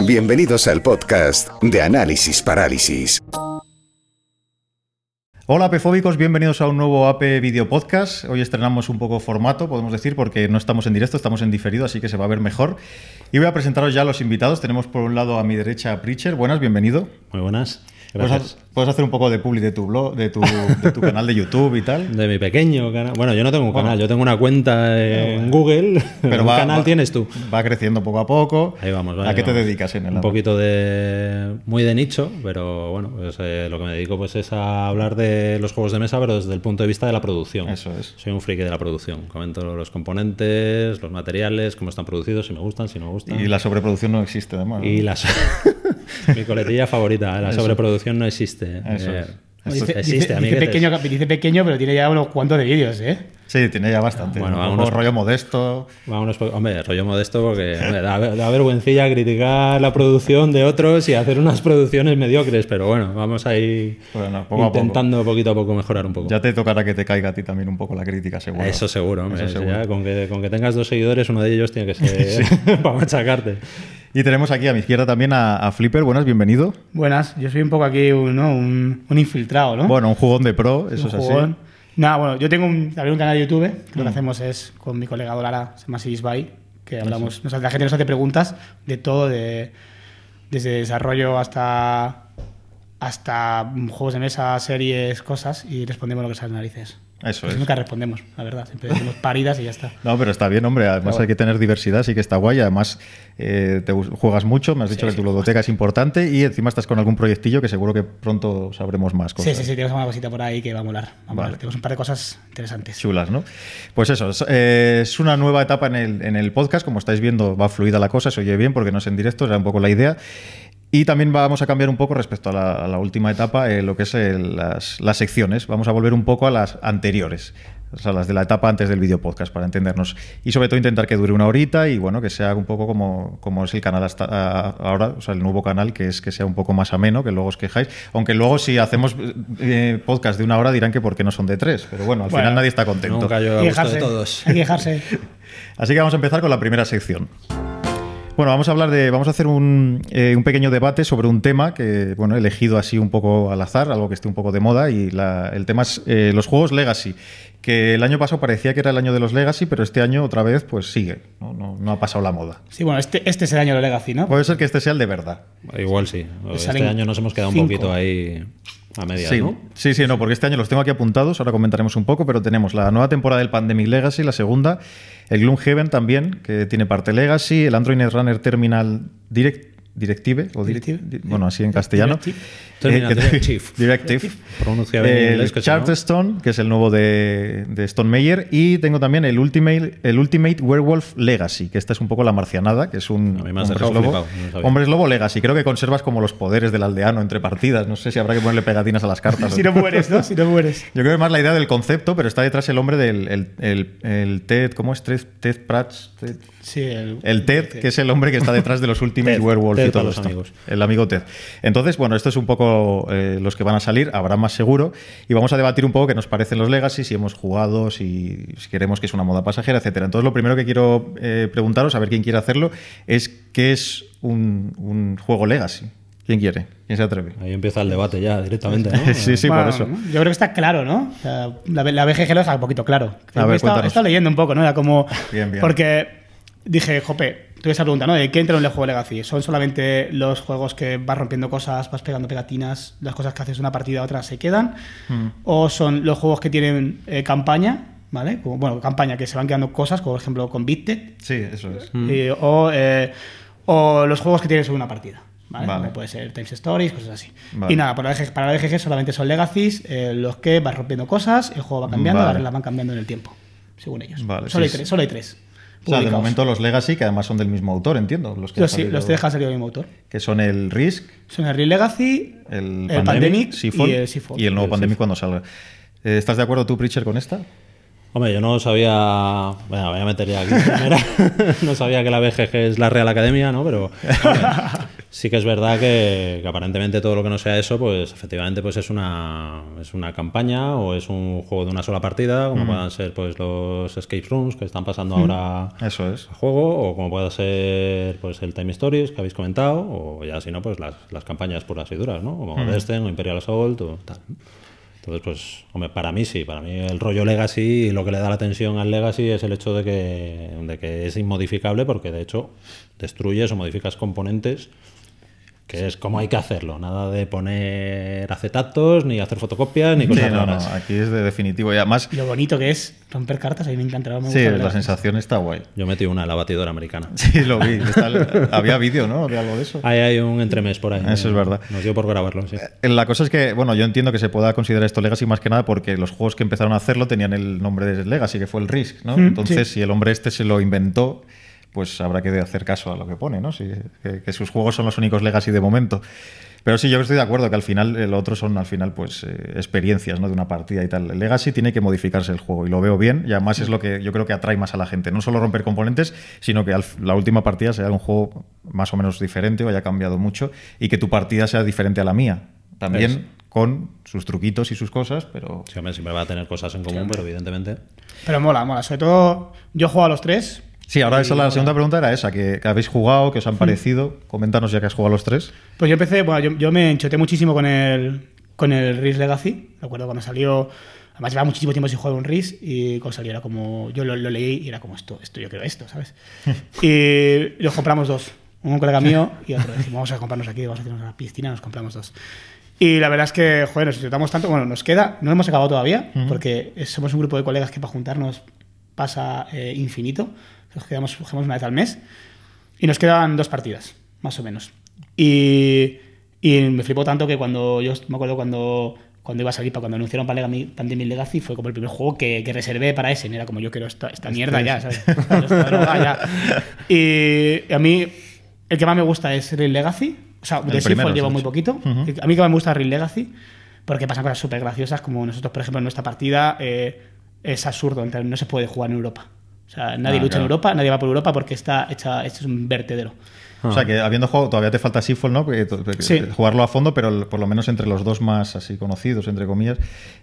Bienvenidos al podcast de Análisis Parálisis. Hola apefóbicos, bienvenidos a un nuevo AP Video Podcast. Hoy estrenamos un poco formato, podemos decir, porque no estamos en directo, estamos en diferido, así que se va a ver mejor. Y voy a presentaros ya a los invitados. Tenemos por un lado a mi derecha a Preacher. Buenas, bienvenido. Muy buenas. Gracias. ¿Puedes hacer un poco de publi de tu blog, de tu canal de YouTube y tal? De mi pequeño canal. Bueno, yo no tengo un canal, yo tengo una cuenta en Google. Pero un canal tienes tú. Va creciendo poco a poco. Ahí vamos. ¿A qué te dedicas en el Un poquito muy de nicho, pero bueno, pues, lo que me dedico pues es a hablar de los juegos de mesa, pero desde el punto de vista de la producción. Eso es. Soy un friki de la producción. Comento los componentes, los materiales, cómo están producidos, si me gustan, si no me gustan. Y la sobreproducción no existe, además, ¿no? Y mi coletilla favorita, la sobreproducción no existe. Dice pequeño, pero tiene ya unos cuantos de vídeos, ¿eh? Sí, tiene ya bastante. Bueno, rollo modesto. Hombre, rollo modesto porque da vergüencilla criticar la producción de otros y hacer unas producciones mediocres, pero bueno, vamos ahí intentando poquito a poco mejorar un poco. Ya te tocará que te caiga a ti también un poco la crítica, seguro. Eso seguro, hombre. Eso seguro. Ya, con que tengas 2 seguidores, uno de ellos tiene que ser para machacarte. Y tenemos aquí a mi izquierda también a Flipper. Buenas, bienvenido. Buenas, yo soy un poco aquí un infiltrado, ¿no? Bueno, un jugón de pro, eso es así. Nada, bueno, yo tengo un canal de YouTube, que lo que hacemos es con mi colega Dolara, se llama Sisby, que hablamos, la gente nos hace preguntas de todo, desde desarrollo hasta juegos de mesa, series, cosas, y respondemos lo que sale en narices. Eso pues es. Nunca respondemos, la verdad. Siempre decimos paridas y ya está. No, pero está bien, hombre. Además hay que tener diversidad, sí que está guay. Además te juegas mucho, me has dicho que tu ludoteca es importante y encima estás con algún proyectillo que seguro que pronto sabremos más cosas. Sí, tenemos una cosita por ahí que va a molar. Tenemos un par de cosas interesantes. Chulas, ¿no? Pues eso, es una nueva etapa en el podcast. Como estáis viendo, va fluida la cosa, se oye bien porque no es en directo, era un poco la idea. Y también vamos a cambiar un poco respecto a la última etapa, lo que es las secciones. Vamos a volver un poco a las anteriores, o sea, las de la etapa antes del video podcast, para entendernos. Y sobre todo intentar que dure 1 horita y bueno, que sea un poco como es el canal hasta ahora, o sea, el nuevo canal, que sea un poco más ameno, que luego os quejáis. Aunque luego si hacemos podcast de 1 hora dirán que por qué no son de 3. Pero bueno, al final nadie está contento. Nunca yo a gusto de todos. Hay que quejarse. Así que vamos a empezar con la primera sección. Bueno, vamos a hacer un pequeño debate sobre un tema que, bueno, he elegido así un poco al azar, algo que esté un poco de moda, y el tema es los juegos Legacy, que el año pasado parecía que era el año de los Legacy, pero este año otra vez pues sigue, no ha pasado la moda. Sí, bueno, este es el año de Legacy, ¿no? Puede ser que este sea el de verdad. Igual sí. Este año nos hemos quedado un poquito ahí a medias, sí, ¿no? Sí, no, porque este año los tengo aquí apuntados, ahora comentaremos un poco, pero tenemos la nueva temporada del Pandemic Legacy, la segunda, el Gloomhaven también, que tiene parte Legacy, el Android Netrunner Terminal Directive, bueno, así en castellano. Directive. Pronuncia bien en inglés, Charterstone, que es el nuevo de Stone Meyer, y tengo también el Ultimate Werewolf Legacy, que esta es un poco la marcianada, que es un hombres lobo Legacy. Creo que conservas como los poderes del aldeano entre partidas. No sé si habrá que ponerle pegatinas a las cartas. Si no mueres, ¿no? Si no mueres. Yo creo que más la idea del concepto, pero está detrás el hombre del Ted, ¿cómo es? Ted Pratch. Sí, el Ted, que es el hombre que está detrás de los Ultimate Werewolf y todo esto. Amigos. El amigo Ted. Entonces, bueno, esto es un poco los que van a salir, habrá más seguro, y vamos a debatir un poco qué nos parecen los Legacy, si hemos jugado, si queremos que es una moda pasajera, etcétera. Entonces, lo primero que quiero preguntaros, a ver quién quiere hacerlo, es ¿qué es un juego Legacy? ¿Quién quiere? ¿Quién se atreve? Ahí empieza el debate ya directamente, ¿no? Sí, bueno, por eso. Yo creo que está claro, ¿no? O sea, la BGG lo deja un poquito claro. A ver, he estado leyendo un poco, ¿no? Era como... Bien. Porque dije, tuve esa pregunta, ¿no? ¿De qué entra en el juego Legacy? ¿Son solamente los juegos que vas rompiendo cosas, vas pegando pegatinas, las cosas que haces de una partida a otra se quedan? ¿O son los juegos que tienen campaña, ¿vale? Campaña, que se van quedando cosas, como por ejemplo con Bitted. Sí, eso es. O los juegos que tienen sobre una partida. ¿Vale? Como puede ser Times Stories, cosas así. Vale. Y nada, para la BGG solamente son Legacies, los que vas rompiendo cosas, el juego va cambiando, las reglas van cambiando en el tiempo, según ellos. Vale, solo hay tres. O sea, de momento los Legacy, que además son del mismo autor, entiendo. Los que los tres han salido del mismo autor. Que son el Risk. Son el Risk Legacy, el Pandemic y el Seafall. Y el nuevo Pandemic cuando salga. ¿Estás de acuerdo tú, Preacher, con esta? Hombre, yo no sabía... Bueno, voy a meter ya aquí primera. No sabía que la BGG es la Real Academia, ¿no? Pero... Sí que es verdad que aparentemente todo lo que no sea eso, pues efectivamente pues es una campaña o es un juego de una sola partida, como puedan ser pues los escape rooms que están pasando ahora eso es. a juego, o como pueda ser pues el Time Stories que habéis comentado, o ya si no, pues las campañas puras y duras, ¿no? Como Destin o Imperial Assault o tal. Entonces, pues, hombre, para mí sí, para mí el rollo Legacy y lo que le da la tensión al Legacy es el hecho de que es inmodificable, porque de hecho destruyes o modificas componentes, que es como hay que hacerlo, nada de poner acetatos, ni hacer fotocopias, ni cosas raras. No, aquí es de definitivo. Y además, lo bonito que es romper cartas, a mí me encanta. Sí, la sensación está guay. Yo metí una en la batidora americana. Sí, lo vi. Había vídeo, ¿no? De algo de eso. Ahí hay un entremés por ahí. Eso es verdad. Nos dio por grabarlo, sí. La cosa es que, bueno, yo entiendo que se pueda considerar esto Legacy más que nada porque los juegos que empezaron a hacerlo tenían el nombre de Legacy, que fue el Risk, ¿no? Entonces, si el hombre este se lo inventó, pues habrá que hacer caso a lo que pone, ¿no? Que sus juegos son los únicos Legacy de momento. Pero sí, yo estoy de acuerdo que al final lo otro son pues experiencias, ¿no? De una partida y tal. El Legacy tiene que modificarse el juego y lo veo bien, y además es lo que yo creo que atrae más a la gente. No solo romper componentes, sino que la última partida sea un juego más o menos diferente o haya cambiado mucho y que tu partida sea diferente a la mía. También con sus truquitos y sus cosas, pero... Sí, hombre, siempre va a tener cosas en común, pero evidentemente... Pero mola. Sobre todo, yo juego a los 3... Sí, ahora la segunda pregunta era esa, que habéis jugado, que os han parecido. Coméntanos ya que has jugado a los 3. Pues yo empecé, yo me enchoté muchísimo con el Risk Legacy. Recuerdo cuando salió, además llevaba muchísimo tiempo sin jugar un Risk y cuando salió era como, yo lo leí y era como esto yo quiero esto, ¿sabes? Y los compramos dos, un colega mío y otro. Decimos, vamos a comprarnos aquí, vamos a hacernos una piscina, nos compramos dos. Y la verdad es que, joder, nos disfrutamos tanto, bueno, nos queda, no lo hemos acabado todavía, porque somos un grupo de colegas que para juntarnos pasa infinito. Nos jugamos una vez al mes y nos quedan 2 partidas, más o menos. Y me flipó tanto que yo me acuerdo cuando iba a salir, cuando anunciaron Pandemic Legacy, fue como el primer juego que reservé para ese. Era como, yo quiero esta mierda ya, ¿sabes? Esta droga ya. Y a mí, el que más me gusta es Risk Legacy. O sea, de Seafall llevo muy poquito. A mí que más me gusta Risk Legacy porque pasan cosas súper graciosas, como nosotros, por ejemplo, en nuestra partida es absurdo, no se puede jugar en Europa. O sea, nadie lucha en Europa, nadie va por Europa porque esto es un vertedero. O sea, que habiendo jugado, todavía te falta Seafall, ¿no? Jugarlo a fondo, pero por lo menos entre los dos más así conocidos, entre comillas.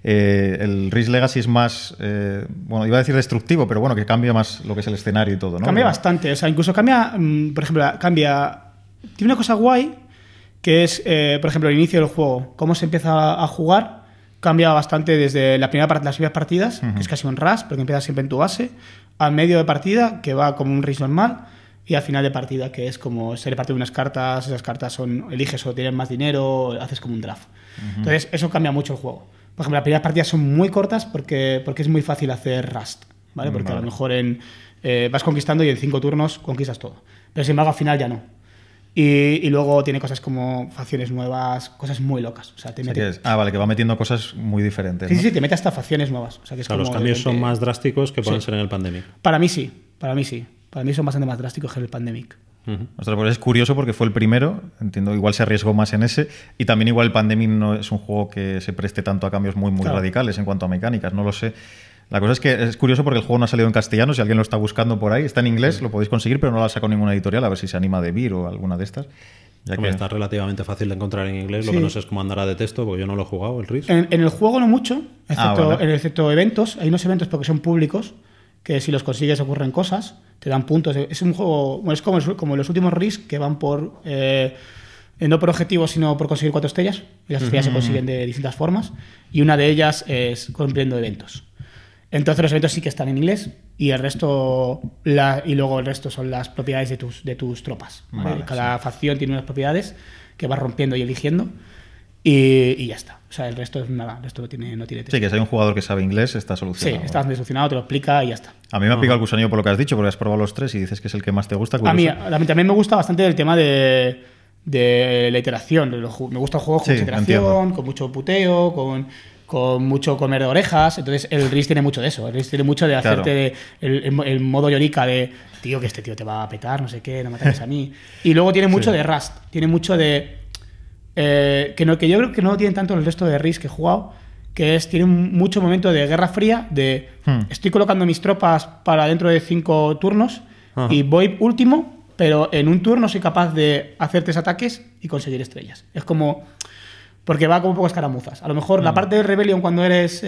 El Risk Legacy es más, bueno, iba a decir destructivo, pero bueno, que cambia más lo que es el escenario y todo, ¿no? Cambia bastante, o sea, incluso cambia, por ejemplo, tiene una cosa guay, que es, por ejemplo, el inicio del juego, cómo se empieza a jugar. Cambia bastante desde las primeras partidas, que es casi un rush, porque empiezas siempre en tu base, al medio de partida, que va como un Risk normal, y al final de partida, que es como se reparte unas cartas, esas cartas eliges o tienes más dinero, haces como un draft. Entonces, eso cambia mucho el juego. Por ejemplo, las primeras partidas son muy cortas porque es muy fácil hacer Rust, ¿vale? Porque a lo mejor vas conquistando y en 5 turnos conquistas todo. Pero sin embargo, al final ya no. Y luego tiene cosas como facciones nuevas, cosas muy locas. O sea, vale, que va metiendo cosas muy diferentes, ¿no? Sí, te mete hasta facciones nuevas. O sea, que es como los cambios son más drásticos que pueden ser en el Pandemic. Para mí sí. Para mí son bastante más drásticos que el Pandemic. Ostras, pues es curioso porque fue el primero, entiendo, igual se arriesgó más en ese, y también igual el Pandemic no es un juego que se preste tanto a cambios muy radicales en cuanto a mecánicas, no lo sé. La cosa es que es curioso porque el juego no ha salido en castellano, si alguien lo está buscando por ahí, está en inglés, lo podéis conseguir, pero no lo ha sacado ninguna editorial, a ver si se anima de Vir o alguna de estas. Está relativamente fácil de encontrar en inglés, lo que no sé es cómo andará de texto, porque yo no lo he jugado, el Risk. En el juego no mucho, excepto eventos, hay unos eventos porque son públicos, que si los consigues ocurren cosas, te dan puntos. Es un juego, bueno, es como los últimos Risk que van por... no por objetivos, sino por conseguir 4 estrellas, y las estrellas se consiguen de distintas formas, y una de ellas es cumpliendo eventos. Entonces los eventos sí que están en inglés y el resto y luego el resto son las propiedades de tus tropas. ¿Vale? Cada facción tiene unas propiedades que vas rompiendo y eligiendo y ya está. O sea, el resto es nada, el resto no tiene texto. Sí, que si hay un jugador que sabe inglés está solucionado. Sí, está solucionado, te lo explica y ya está. A mí me ha picado el gusanillo por lo que has dicho, porque has probado los 3 y dices que es el que más te gusta. A mí también me gusta bastante el tema de la iteración. Me gusta el juego con mucha iteración, con mucho puteo, con mucho comer de orejas. Entonces el Risk tiene mucho de eso. El Risk tiene mucho de hacerte el modo llorica de tío, que este tío te va a petar, no sé qué, no me ataques a mí. Y luego tiene mucho de Rust. Tiene mucho de... que yo creo que no tienen tanto el resto de Risk que he jugado, tiene mucho momento de guerra fría, de estoy colocando mis tropas para dentro de 5 turnos y voy último pero en un turno soy capaz de hacer 3 ataques y conseguir estrellas. Es como... Porque va como un poco escaramuzas. A lo mejor la parte de Rebellion cuando eres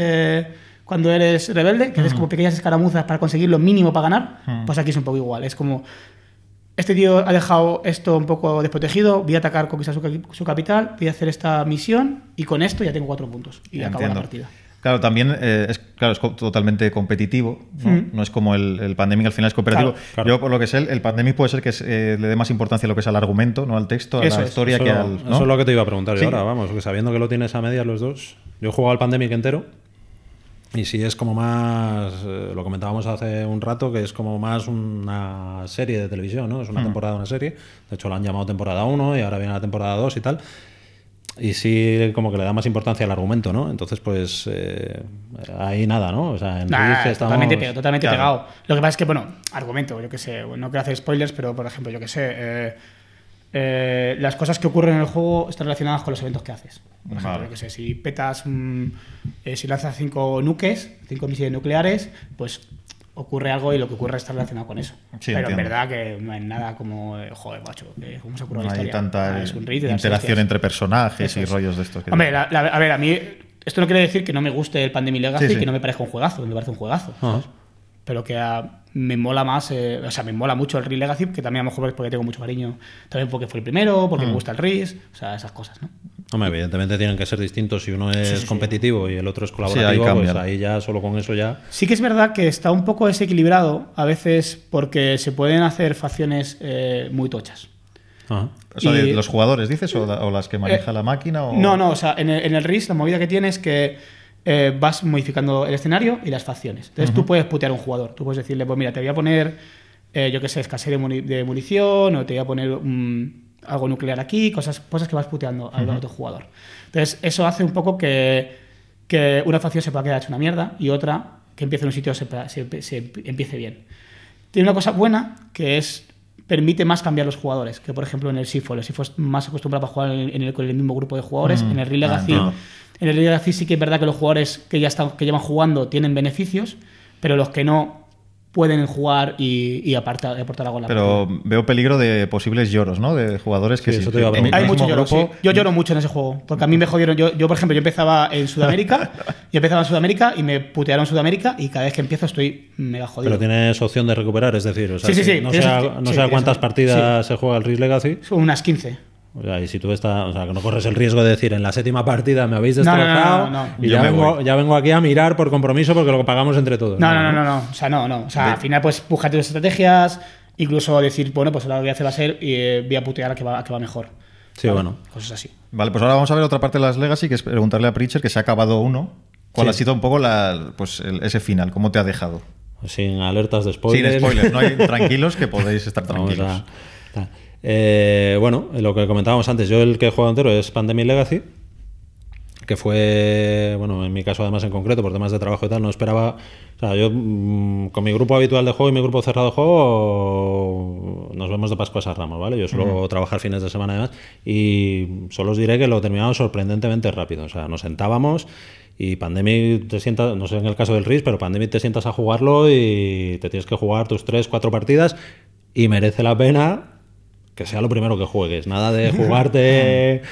rebelde, que haces como pequeñas escaramuzas para conseguir lo mínimo para ganar, pues aquí es un poco igual. Es como... Este tío ha dejado esto un poco desprotegido, voy a atacar, conquistar su capital, voy a hacer esta misión y con esto ya tengo 4 puntos y acabo la partida. Claro, también es totalmente competitivo, ¿no? No es como el Pandemic, al final es cooperativo. Claro. Yo, por lo que sé, el Pandemic puede ser que le dé más importancia a lo que es al argumento, no al texto, a la historia eso, que al... ¿no? Eso es lo que te iba a preguntar yo Sí. ahora, vamos, que sabiendo que lo tienes a medias los dos. Yo he jugado al Pandemic entero y sí es como más, lo comentábamos hace un rato, que es como más una serie de televisión, ¿no? Es una temporada de una serie. De hecho, lo han llamado temporada 1 y ahora viene la temporada 2 y tal. Y sí, como que le da más importancia al argumento, ¿no? Entonces, pues, ahí nada, ¿no? O sea, en Risk estamos... Totalmente pegado. Lo que pasa es que, bueno, argumento, yo qué sé, no quiero hacer spoilers, pero, por ejemplo, yo qué sé, las cosas que ocurren en el juego están relacionadas con los eventos que haces. Por ejemplo, yo qué sé, si petas, si lanzas 5 nuques, 5 misiles nucleares, pues ocurre algo y lo que ocurre está relacionado con eso. Sí, pero entiendo. en verdad que no hay nada como, joder, macho, ¿cómo se ocurre No la hay historia? tanta Es un read de darse interacción hostias. entre personajes Eso y es. rollos de estos. Hombre, a ver, a mí esto no quiere decir que no me guste el Pandemic Legacy Sí, y sí. que no me parezca un juegazo, me parece un juegazo, ¿sabes? Pero que me mola más, o sea, me mola mucho el Risk Legacy, que también a lo mejor porque tengo mucho cariño, también porque fue el primero, porque me gusta el Risk, o sea, esas cosas, ¿no? Hombre, evidentemente tienen que ser distintos. Si uno es sí. competitivo y el otro es Sí, colaborativo, ahí pues cambian. ahí ya, solo con eso ya... Sí que es verdad que está un poco desequilibrado a veces porque se pueden hacer facciones muy tochas. Ajá. O sea, Y- ¿los jugadores dices o las que maneja la máquina? O... No, o sea, en el Risk la movida que tienes es que vas modificando el escenario y las facciones. Entonces tú puedes putear a un jugador. Tú puedes decirle, pues mira, te voy a poner, yo qué sé, escasez de munición, o te voy a poner algo nuclear aquí, cosas que vas puteando al otro jugador. Entonces eso hace un poco que una facción se pueda quedar hecha una mierda y otra que empiece en un sitio se empiece bien. Tiene una cosa buena que es permite más cambiar los jugadores, que por ejemplo en el SIFO. El SIFO es más acostumbrado a jugar con el mismo grupo de jugadores. En el Risk Legacy, entiendo. en el Risk Legacy sí que es verdad que los jugadores que que llevan jugando tienen beneficios, pero los que no pueden jugar y aportar algo en la Pero partida. veo peligro de posibles lloros, ¿no? De jugadores que Sí, eso te iba a en el preguntar. Hay mismo mucho lloro, sí. grupo- Yo lloro mucho en ese juego, porque a mí me jodieron. Yo por ejemplo, yo empezaba en Sudamérica, y me putearon en Sudamérica y cada vez que empiezo estoy mega jodido. Pero tienes opción de recuperar, es decir, o sea, Sí, no tienes sé opción- sí, a cuántas tienes- partidas se juega el Risk Legacy. Son unas 15. O sea, y si tú estás, o sea, que no corres el riesgo de decir en la 7ª partida me habéis No, no, destrozado no. y Yo me voy. ya vengo aquí a mirar por compromiso porque lo pagamos entre todos. No. O sea, no. O sea, al final, pues, buscar tus estrategias, incluso decir, bueno, pues ahora lo que voy a hacer va a ser voy a putear a que va mejor. Sí, bueno. Cosas así. Vale, pues ahora vamos a ver otra parte de las Legacy, que es preguntarle a Preacher, que se ha acabado uno. ¿Cuál Sí. ha sido un poco ese final? ¿Cómo te ha dejado? Sin alertas de spoilers. Sin spoilers, no hay tranquilos, que podéis estar Vamos tranquilos. tal. Bueno, lo que comentábamos antes, yo el que he jugado entero es Pandemic Legacy, que fue, bueno, en mi caso además en concreto, por temas de trabajo y tal, no esperaba, o sea, yo con mi grupo habitual de juego y mi grupo cerrado de juego nos vemos de Pascuas a Ramos, ¿vale? Yo suelo trabajar fines de semana además y solo os diré que lo terminamos sorprendentemente rápido, o sea, nos sentábamos y Pandemic te sientas, no sé en el caso del Risk, pero Pandemic te sientas a jugarlo y te tienes que jugar tus 3-4 partidas y merece la pena que sea lo primero que juegues. Nada de jugarte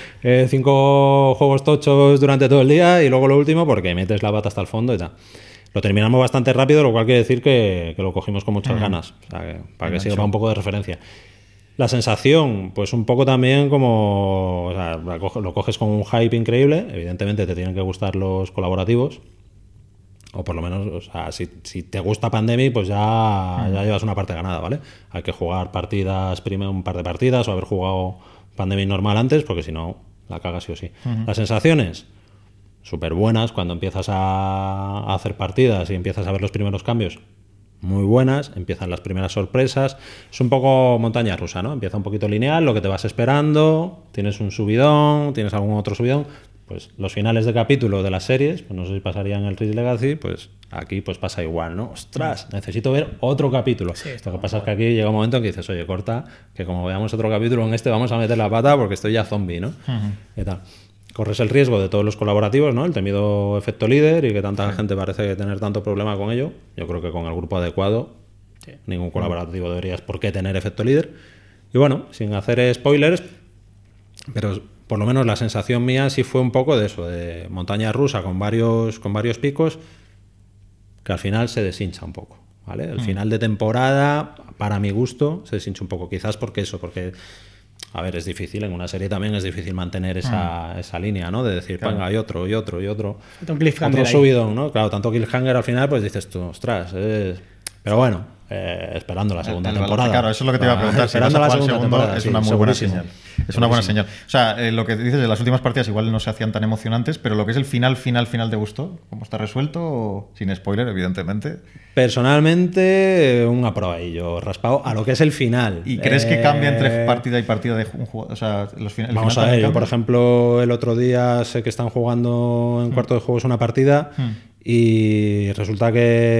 5 juegos tochos durante todo el día y luego lo último porque metes la pata hasta el fondo y tal. Lo terminamos bastante rápido, lo cual quiere decir que lo cogimos con muchas ganas. O sea, para que sirva un poco de referencia. La sensación, pues un poco también como... O sea, lo coges con un hype increíble. Evidentemente te tienen que gustar los colaborativos. O por lo menos, o sea, si te gusta Pandemic, pues ya llevas una parte ganada, ¿vale? Hay que jugar partidas, primero un par de partidas, o haber jugado Pandemic normal antes, porque si no, la cagas sí o sí. Las sensaciones, súper buenas, cuando empiezas a hacer partidas y empiezas a ver los primeros cambios, muy buenas, empiezan las primeras sorpresas. Es un poco montaña rusa, ¿no? Empieza un poquito lineal, lo que te vas esperando, tienes un subidón, tienes algún otro subidón. Pues los finales de capítulo de las series, pues no sé si pasaría en el Risk Legacy, pues aquí pues pasa igual, ¿no? ¡Ostras! Necesito ver otro capítulo. Sí, lo que pasa es que aquí llega un momento en que dices, oye, corta, que como veamos otro capítulo en este vamos a meter la pata porque estoy ya zombie, ¿no? ¿Qué tal? Corres el riesgo de todos los colaborativos, ¿no? El temido efecto líder y que tanta gente parece tener tanto problema con ello. Yo creo que con el grupo adecuado ningún colaborativo deberías por qué tener efecto líder. Y bueno, sin hacer spoilers, pero por lo menos la sensación mía sí fue un poco de eso, de montaña rusa con varios picos, que al final se deshincha un poco, ¿vale? El final de temporada, para mi gusto, se deshincha un poco. Quizás porque a ver, es difícil, en una serie también es difícil mantener esa línea, ¿no? De decir, venga, hay otro. Otro subidón, ¿no? Claro, tanto cliffhanger al final, pues dices tú, ostras, pero bueno, esperando la segunda temporada. Claro, eso es lo que te iba a preguntar. Esperando la segunda temporada. Es una muy buena señal. Es una buena señal. O sea, lo que dices de las últimas partidas igual no se hacían tan emocionantes, pero lo que es el final ¿te gustó? ¿Cómo está resuelto? Sin spoiler, evidentemente. Personalmente, un aprobadillo raspado a lo que es el final. ¿Y crees que cambia entre partida y partida de un juego? O sea, vamos a ver, yo por ejemplo, el otro día sé que están jugando en cuarto de juegos una partida y resulta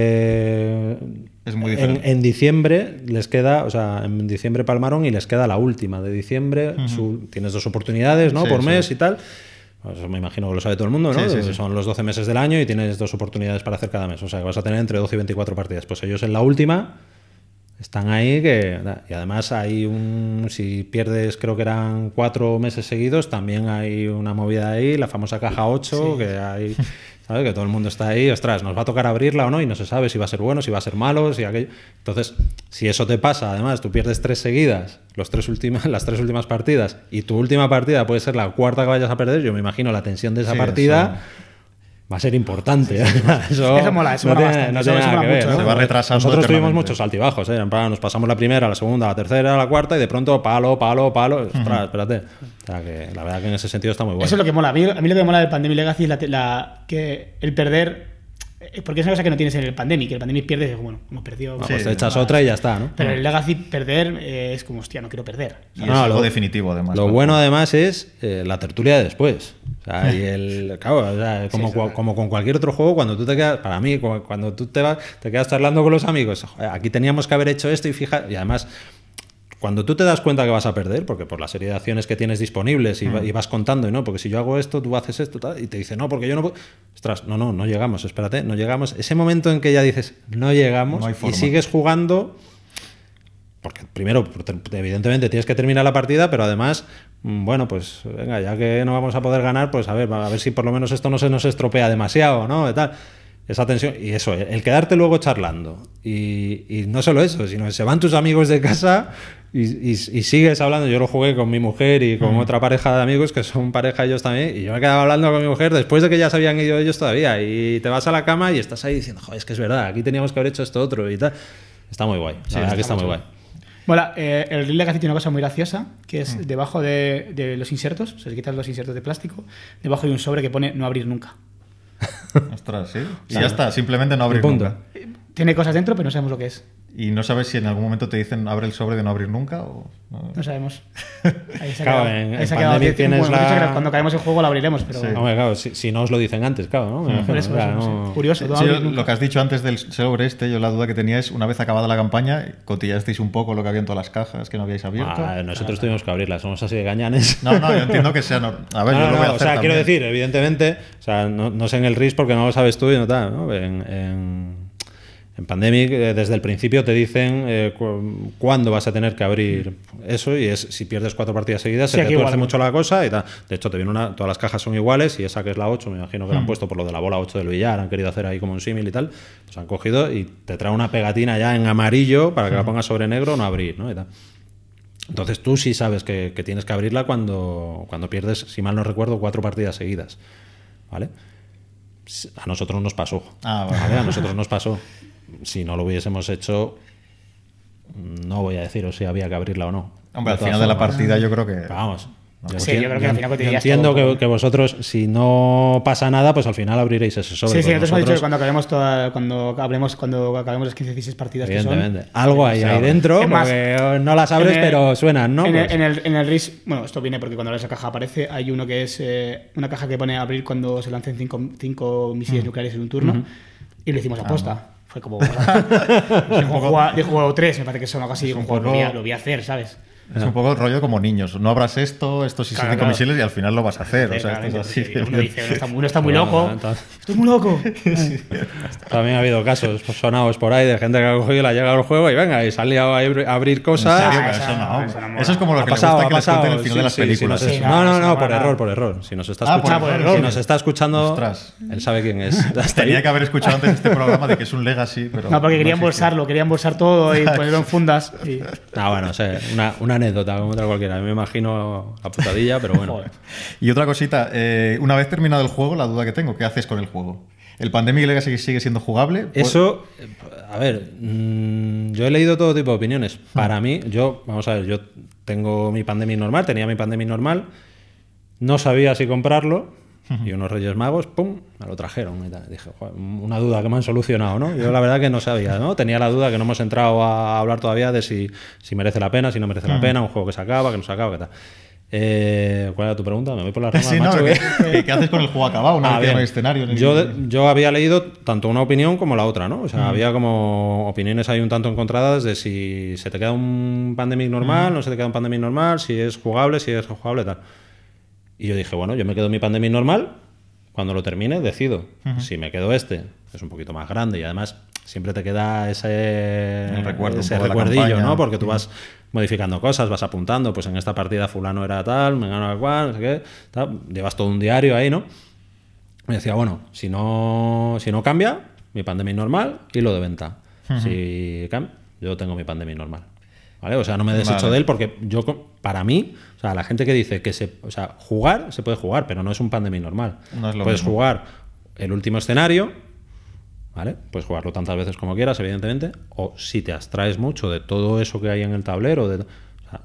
que es muy diferente. En diciembre les queda, o sea, en diciembre palmaron y les queda la última de diciembre. Tienes 2 oportunidades, ¿no? Por mes y tal. Eso me imagino que lo sabe todo el mundo, ¿no? Sí. Son los 12 meses del año y tienes 2 oportunidades para hacer cada mes. O sea, que vas a tener entre 12 y 24 partidas. Pues ellos en la última están ahí y además hay si pierdes, creo que eran 4 meses seguidos, también hay una movida ahí, la famosa caja 8, que hay... ¿Sabes? Que todo el mundo está ahí, ostras, nos va a tocar abrirla o no y no se sabe si va a ser bueno, si va a ser malo, si aquello. Entonces, si eso te pasa, además, tú pierdes 3 seguidas, las 3 últimas partidas, y tu última partida puede ser la cuarta que vayas a perder, yo me imagino la tensión de esa partida va a ser importante. Eso mola, eso mola bastante. No tiene nada que ver, ¿no? Se va retrasando. Nosotros tuvimos muchos altibajos, En plan, nos pasamos la primera, la segunda, la tercera, la cuarta y de pronto palo. Ostras, espérate. O sea, que la verdad que en ese sentido está muy bueno. Eso es lo que mola. A mí lo que me mola del Pandemic Legacy es que el perder... Porque es una cosa que no tienes en el Pandemic. El Pandemic pierdes y dices, bueno, hemos perdido. Pues te echas otra y ya está, ¿no? Pero el Legacy perder es como, hostia, no quiero perder. Y es algo definitivo, además. Lo bueno, además, es la tertulia de después. O sea, y claro, o sea, como con cualquier otro juego, cuando tú te quedas, para mí, cuando tú te quedas charlando con los amigos, aquí teníamos que haber hecho esto y además, cuando tú te das cuenta que vas a perder, porque por la serie de acciones que tienes disponibles y vas contando, ¿no? Porque si yo hago esto, tú haces esto, tal, y te dice, no, porque yo no puedo. Ostras, no llegamos, espérate, no llegamos. Ese momento en que ya dices, no llegamos, y sigues jugando, porque primero, evidentemente, tienes que terminar la partida, pero además, bueno, pues venga, ya que no vamos a poder ganar, pues a ver si por lo menos esto no se nos estropea demasiado, ¿no? Y tal. Esa tensión, y eso, el quedarte luego charlando, y no solo eso, sino que se van tus amigos de casa y sigues hablando. Yo lo jugué con mi mujer y con otra pareja de amigos que son pareja ellos también, y yo me quedaba hablando con mi mujer después de que ya se habían ido ellos todavía, y te vas a la cama y estás ahí diciendo, joder, es que es verdad, aquí teníamos que haber hecho esto otro y tal. Está muy guay, la verdad que está muy guay. Bueno, el Real Legacy tiene una cosa muy graciosa, que es debajo de los insertos, o sea, si quitas los insertos de plástico, debajo hay un sobre que pone no abrir nunca. Ostras, sí. Y ya está, simplemente no abrir nunca. Tiene cosas dentro, pero no sabemos lo que es. ¿Y no sabes si en algún momento te dicen abre el sobre de no abrir nunca? O no sabemos. Ahí se ha quedado. Tienes cuando caemos el juego lo abriremos, pero... Sí. Hombre, claro, si no os lo dicen antes, claro, ¿no? Por eso, no... Curioso. Sí, lo que has dicho antes del sobre yo la duda que tenía es, una vez acabada la campaña, cotillasteis un poco lo que había en todas las cajas que no habíais abierto. Nosotros tuvimos que abrirlas, somos así de gañanes. No, yo entiendo que sea... A ver, yo lo voy a hacer también. Quiero decir, evidentemente, o sea, no sé en el RIS porque no lo sabes tú y no tal, ¿no? En Pandemic, desde el principio te dicen cuándo vas a tener que abrir eso, y es si pierdes 4 partidas seguidas, se te tuerce mucho la cosa y tal. De hecho, te viene todas las cajas son iguales, y esa que es la 8, me imagino que la han puesto por lo de la bola 8 del billar, han querido hacer ahí como un símil y tal, pues han cogido y te trae una pegatina ya en amarillo para que la pongas sobre negro, no abrir, ¿no? Y tal. Entonces tú sí sabes que tienes que abrirla cuando pierdes, si mal no recuerdo, 4 partidas seguidas, ¿vale? A nosotros nos pasó. ¿Vale? A nosotros nos pasó. Si no lo hubiésemos hecho, no voy a deciros si había que abrirla o no. Hombre, al final de la partida yo creo que... Vamos. Yo creo que al final yo entiendo que vosotros, si no pasa nada, pues al final abriréis ese sobre. Sí, nosotros hemos dicho que cuando acabemos las 15-16 partidas que son... Algo hay ahí dentro, porque no las abres, pero suenan, ¿no? En el RIS, bueno, esto viene porque cuando esa caja aparece, hay uno que es una caja que pone abrir cuando se lancen 5 misiles nucleares en un turno, y lo hicimos a posta. Fue como... Dijo juego 3, me parece que son algo así. Dijo, lo voy a hacer, ¿sabes? Es un poco el rollo como niños. No abras estos y Claro, 5 claro. misiles y al final lo vas a hacer. O sea, esto es así. Uno dice, uno está muy loco. Entonces, Estoy muy loco. también ha habido casos sonados por ahí de gente que ha cogido y le ha llegado al juego y venga, y se han liado a abrir cosas. ¿En serio? Ah, Pero eso no, eso mola. Eso es como lo Ha que pasado, le ha gusta que les pasado. cuenten el final de las Sí, películas. sí, Sí, no, no, no, no, por no. error, por error. Si nos está Ah, por escuchando, error. si nos está escuchando, Ostras. él sabe quién es. Hasta ahí. Tenía que haber escuchado antes este programa de que es un legacy, pero No, porque quería existe. embolsarlo, quería embolsar todo y ponerlo en fundas. Y... Ah, bueno, sé, una anécdota como otra cualquiera. Me imagino la putadilla, pero bueno. Joder. Y otra cosita, una vez terminado el juego, la duda que tengo, ¿qué haces con el juego? ¿El Pandemic Legacy sigue siendo jugable? Eso, a ver, yo he leído todo tipo de opiniones. Para mí, vamos a ver, yo tengo mi Pandemic normal, tenía mi Pandemic normal, no sabía si comprarlo y unos Reyes Magos, ¡pum!, me lo trajeron y tal. Dije, joder, una duda que me han solucionado, ¿no? Yo la verdad que no sabía, ¿no? Tenía la duda que no hemos entrado a hablar todavía de si merece la pena, si no merece la pena, un juego que se acaba, que no se acaba, qué tal. ¿Cuál era tu pregunta? Me voy por las ramas, Sí, no, macho, ¿qué haces con el juego acabado? Una vez que bien. no hay escenario. ni- Yo había leído tanto una opinión como la otra, ¿no? O sea, había como opiniones ahí un tanto encontradas de si se te queda un Pandemic normal, no se te queda un Pandemic normal, si es jugable, tal. Y yo dije, bueno, yo me quedo mi Pandemic normal, cuando lo termine decido. Si me quedo es un poquito más grande y además siempre te queda El recuerdo, ese un poco de la recuerdillo, campaña. ¿no? Porque tú vas modificando cosas, vas apuntando, pues en esta partida fulano era tal, me gano cual, no sé qué, tal. Llevas todo un diario ahí, ¿no? Me decía, bueno, si no cambia, mi Pandemic normal y lo de venta. Si cambia, yo tengo mi Pandemic normal. ¿Vale? O sea, no me desecho Vale. de él porque para mí, o sea, la gente que dice que jugar, se puede jugar, pero no es un Pandemic normal. No es lo Puedes mismo. jugar el último escenario, ¿vale? Puedes jugarlo tantas veces como quieras, evidentemente, o si te abstraes mucho de todo eso que hay en el tablero, o sea,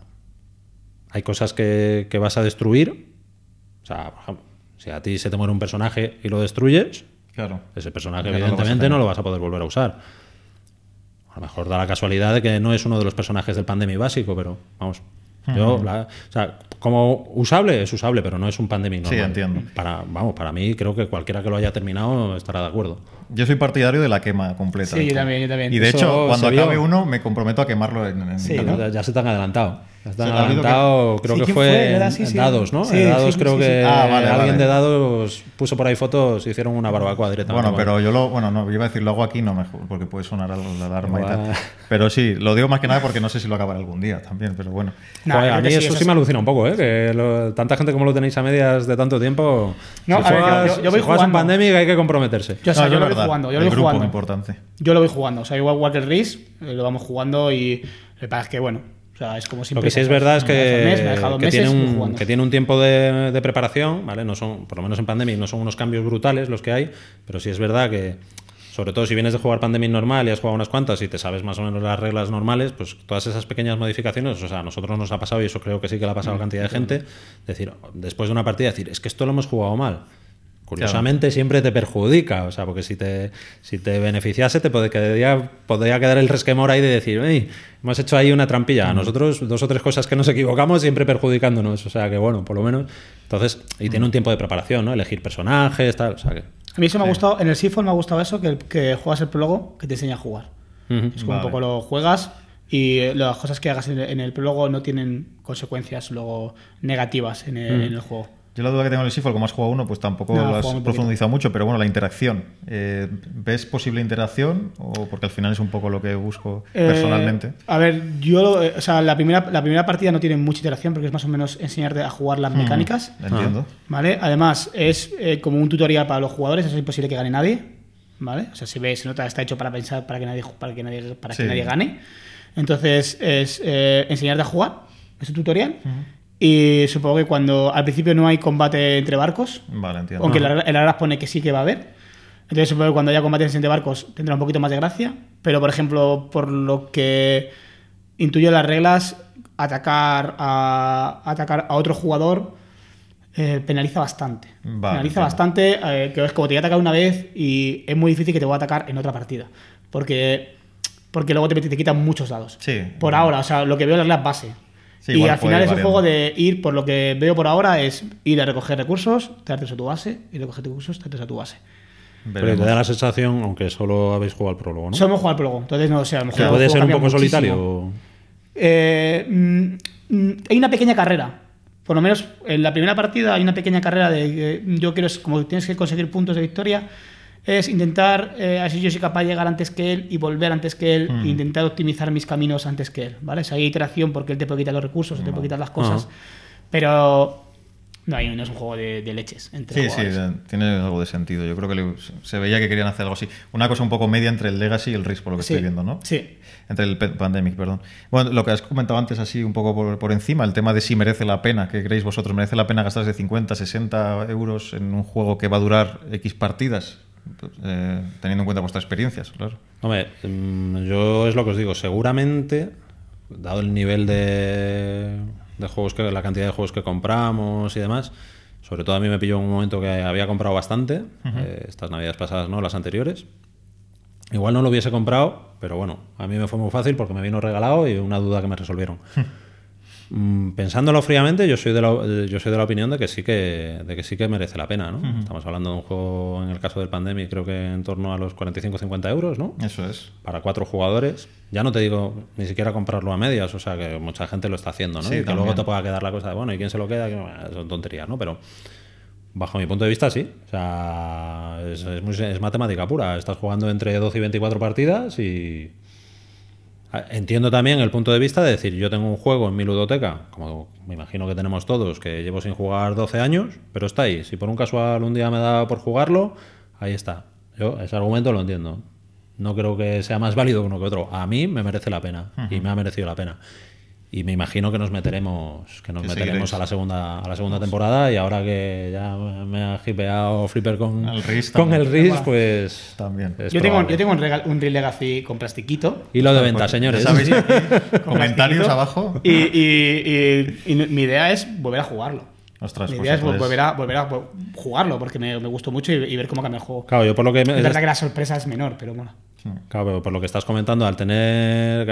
hay cosas que vas a destruir. O sea, por ejemplo, si a ti se te muere un personaje y lo destruyes, Claro. ese personaje Ya no lo vas a evidentemente tener. no lo vas a poder volver a usar. A lo mejor da la casualidad de que no es uno de los personajes del Pandemic básico, pero vamos. O sea, como usable es usable, pero no es un Pandemic normal. Sí, entiendo. Para mí creo que cualquiera que lo haya terminado estará de acuerdo. Yo soy partidario de la quema completa. Sí, yo también. Y de Eso hecho, cuando se vio. acabe uno, me comprometo a quemarlo en Sí, ¿no? Ya se te han adelantado. Ya se te han Se te ha habido adelantado, creo Sí, que ¿quién fue fue? en Era sí, sí. Dados, ¿no? Sí, En Dados sí, creo sí, que sí. Ah, vale, alguien vale. de Dados puso por ahí fotos y hicieron una barbacoa directamente. Bueno, pero no, iba a decir, lo hago aquí, no mejor, porque puede sonar la alarma y Igual. tal. Pero sí, lo digo más que nada porque no sé si lo acabaré algún día también, pero bueno. No, Joder, yo a creo mí que sí, eso eso sí es- me alucina un poco, ¿eh? Que tanta gente como lo tenéis a medias de tanto tiempo. No, si a ver, juegas, yo voy si juegas en jugando. Pandemic hay que comprometerse. Yo, o sea, No, yo es lo voy verdad. jugando, yo lo El voy grupo jugando. importante. Yo lo voy jugando. O sea, igual Walker Reese lo vamos jugando y lo que pasa es que, bueno, o sea, es como siempre. Lo que sí es verdad es Me ha dejado que meses tiene, jugando. que tiene un tiempo de preparación, ¿vale? No son, por lo menos en Pandemic, no son unos cambios brutales los que hay, pero sí es verdad que, sobre todo si vienes de jugar Pandemic normal y has jugado unas cuantas y te sabes más o menos las reglas normales, pues todas esas pequeñas modificaciones, o sea, a nosotros nos ha pasado, y eso creo que sí que le ha pasado a cantidad de gente, decir, después de una partida, decir, es que esto lo hemos jugado mal. Curiosamente siempre te perjudica, o sea, porque si te beneficiase podría quedar el resquemor ahí de decir, "Ey, hemos hecho ahí una trampilla". A nosotros 2 o 3 cosas que nos equivocamos siempre perjudicándonos, o sea que bueno, por lo menos. Entonces, y tiene un tiempo de preparación, ¿no? Elegir personajes, tal, o sea que... A mí eso me ha gustado, en el Seafall me ha gustado eso, que juegas el prólogo que te enseña a jugar. Es como Vale. un poco lo juegas y las cosas que hagas en el prólogo no tienen consecuencias luego negativas en el juego. Yo la duda que tengo en el Seafall, como has jugado uno, pues tampoco No, lo he has jugado muy profundizado mucho, pero bueno, la interacción. ¿Ves posible interacción? O porque al final es un poco lo que busco personalmente. A ver, o sea, la primera partida no tiene mucha interacción porque es más o menos enseñarte a jugar las mecánicas. Entiendo. ¿Vale? Además, es como un tutorial para los jugadores, es imposible que gane nadie, ¿vale? O sea, se nota, está hecho para pensar para que nadie gane. Entonces, es enseñarte a jugar, es un tutorial. Y supongo que al principio no hay combate entre barcos, Vale, entiendo. aunque en las reglas pone que sí que va a haber. Entonces supongo que cuando haya combate entre barcos tendrá un poquito más de gracia. Pero, por ejemplo, por lo que intuyo las reglas, atacar a otro jugador penaliza bastante. Vale, Penaliza entiendo. bastante, que es como te voy a atacar una vez y es muy difícil que te voy a atacar en otra partida. Porque luego te quitan muchos dados. Sí. Por ahora, o sea, lo que veo en las reglas base. Sí, y igual al puede final ir es un variando. juego de ir, por lo que veo por ahora, es ir a recoger recursos, traerte a tu base, y recoger recursos, traerte a tu base. Pero Veremos. te da la sensación, aunque solo habéis jugado al prólogo, ¿no? Solo hemos jugado al prólogo, entonces no sé, a lo mejor Que el puede juego ser un cambia poco muchísimo. solitario. hay una pequeña carrera. Por lo menos en la primera partida hay una pequeña carrera de yo quiero, como tienes que conseguir puntos de victoria, es intentar, así yo soy capaz de llegar antes que él y volver antes que él, e intentar optimizar mis caminos antes que él, ¿vale? O sea, hay iteración porque él te puede quitar los recursos, te puede quitar las cosas, pero no es un juego de leches entre jugadores. Sí, tiene algo de sentido. Yo creo que se veía que querían hacer algo así. Una cosa un poco media entre el Legacy y el Risk, por lo que estoy viendo, ¿no? Sí. Entre el Pandemic, perdón. Bueno, lo que has comentado antes así un poco por encima, el tema de si merece la pena, ¿qué creéis vosotros? ¿Merece la pena gastarse 50, 60 euros en un juego que va a durar X partidas? Teniendo en cuenta vuestras experiencias, claro. Hombre, yo es lo que os digo, seguramente, dado el nivel de juegos, la cantidad de juegos que compramos y demás, sobre todo a mí me pilló en un momento que había comprado bastante, estas navidades pasadas, no, las anteriores. Igual no lo hubiese comprado, pero bueno, a mí me fue muy fácil porque me vino regalado y una duda que me resolvieron. Pensándolo fríamente, yo soy de la opinión de que sí que merece la pena, ¿no? Estamos hablando de un juego, en el caso del Pandemic, creo que en torno a los 45-50 euros, ¿no? Eso es. Para 4 jugadores. Ya no te digo ni siquiera comprarlo a medias, o sea que mucha gente lo está haciendo, ¿no? Sí, y que luego te pueda quedar la cosa de, bueno, ¿y quién se lo queda? Son tonterías, ¿no? Pero bajo mi punto de vista, sí. O sea, es matemática pura. Estás jugando entre 12 y 24 partidas y... Entiendo también el punto de vista de decir, yo tengo un juego en mi ludoteca, como me imagino que tenemos todos, que llevo sin jugar 12 años, pero está ahí. Si por un casual un día me da por jugarlo, ahí está. Yo ese argumento lo entiendo. No creo que sea más válido uno que otro. A mí me merece la pena y me ha merecido la pena. Y me imagino que nos meteremos a la segunda temporada, y ahora que ya me ha hipeado Flipper con el RIS, pues también. Yo tengo un Real Legacy con plastiquito. Y lo de venta, señores. ¿Sabéis? Comentarios abajo. Y mi idea es volver a jugarlo. Ostras, mi idea es volver a jugarlo porque me gustó mucho y ver cómo cambia el juego. Claro, yo por lo que es verdad que la sorpresa es menor, pero bueno. Claro, pero por lo que estás comentando, al tener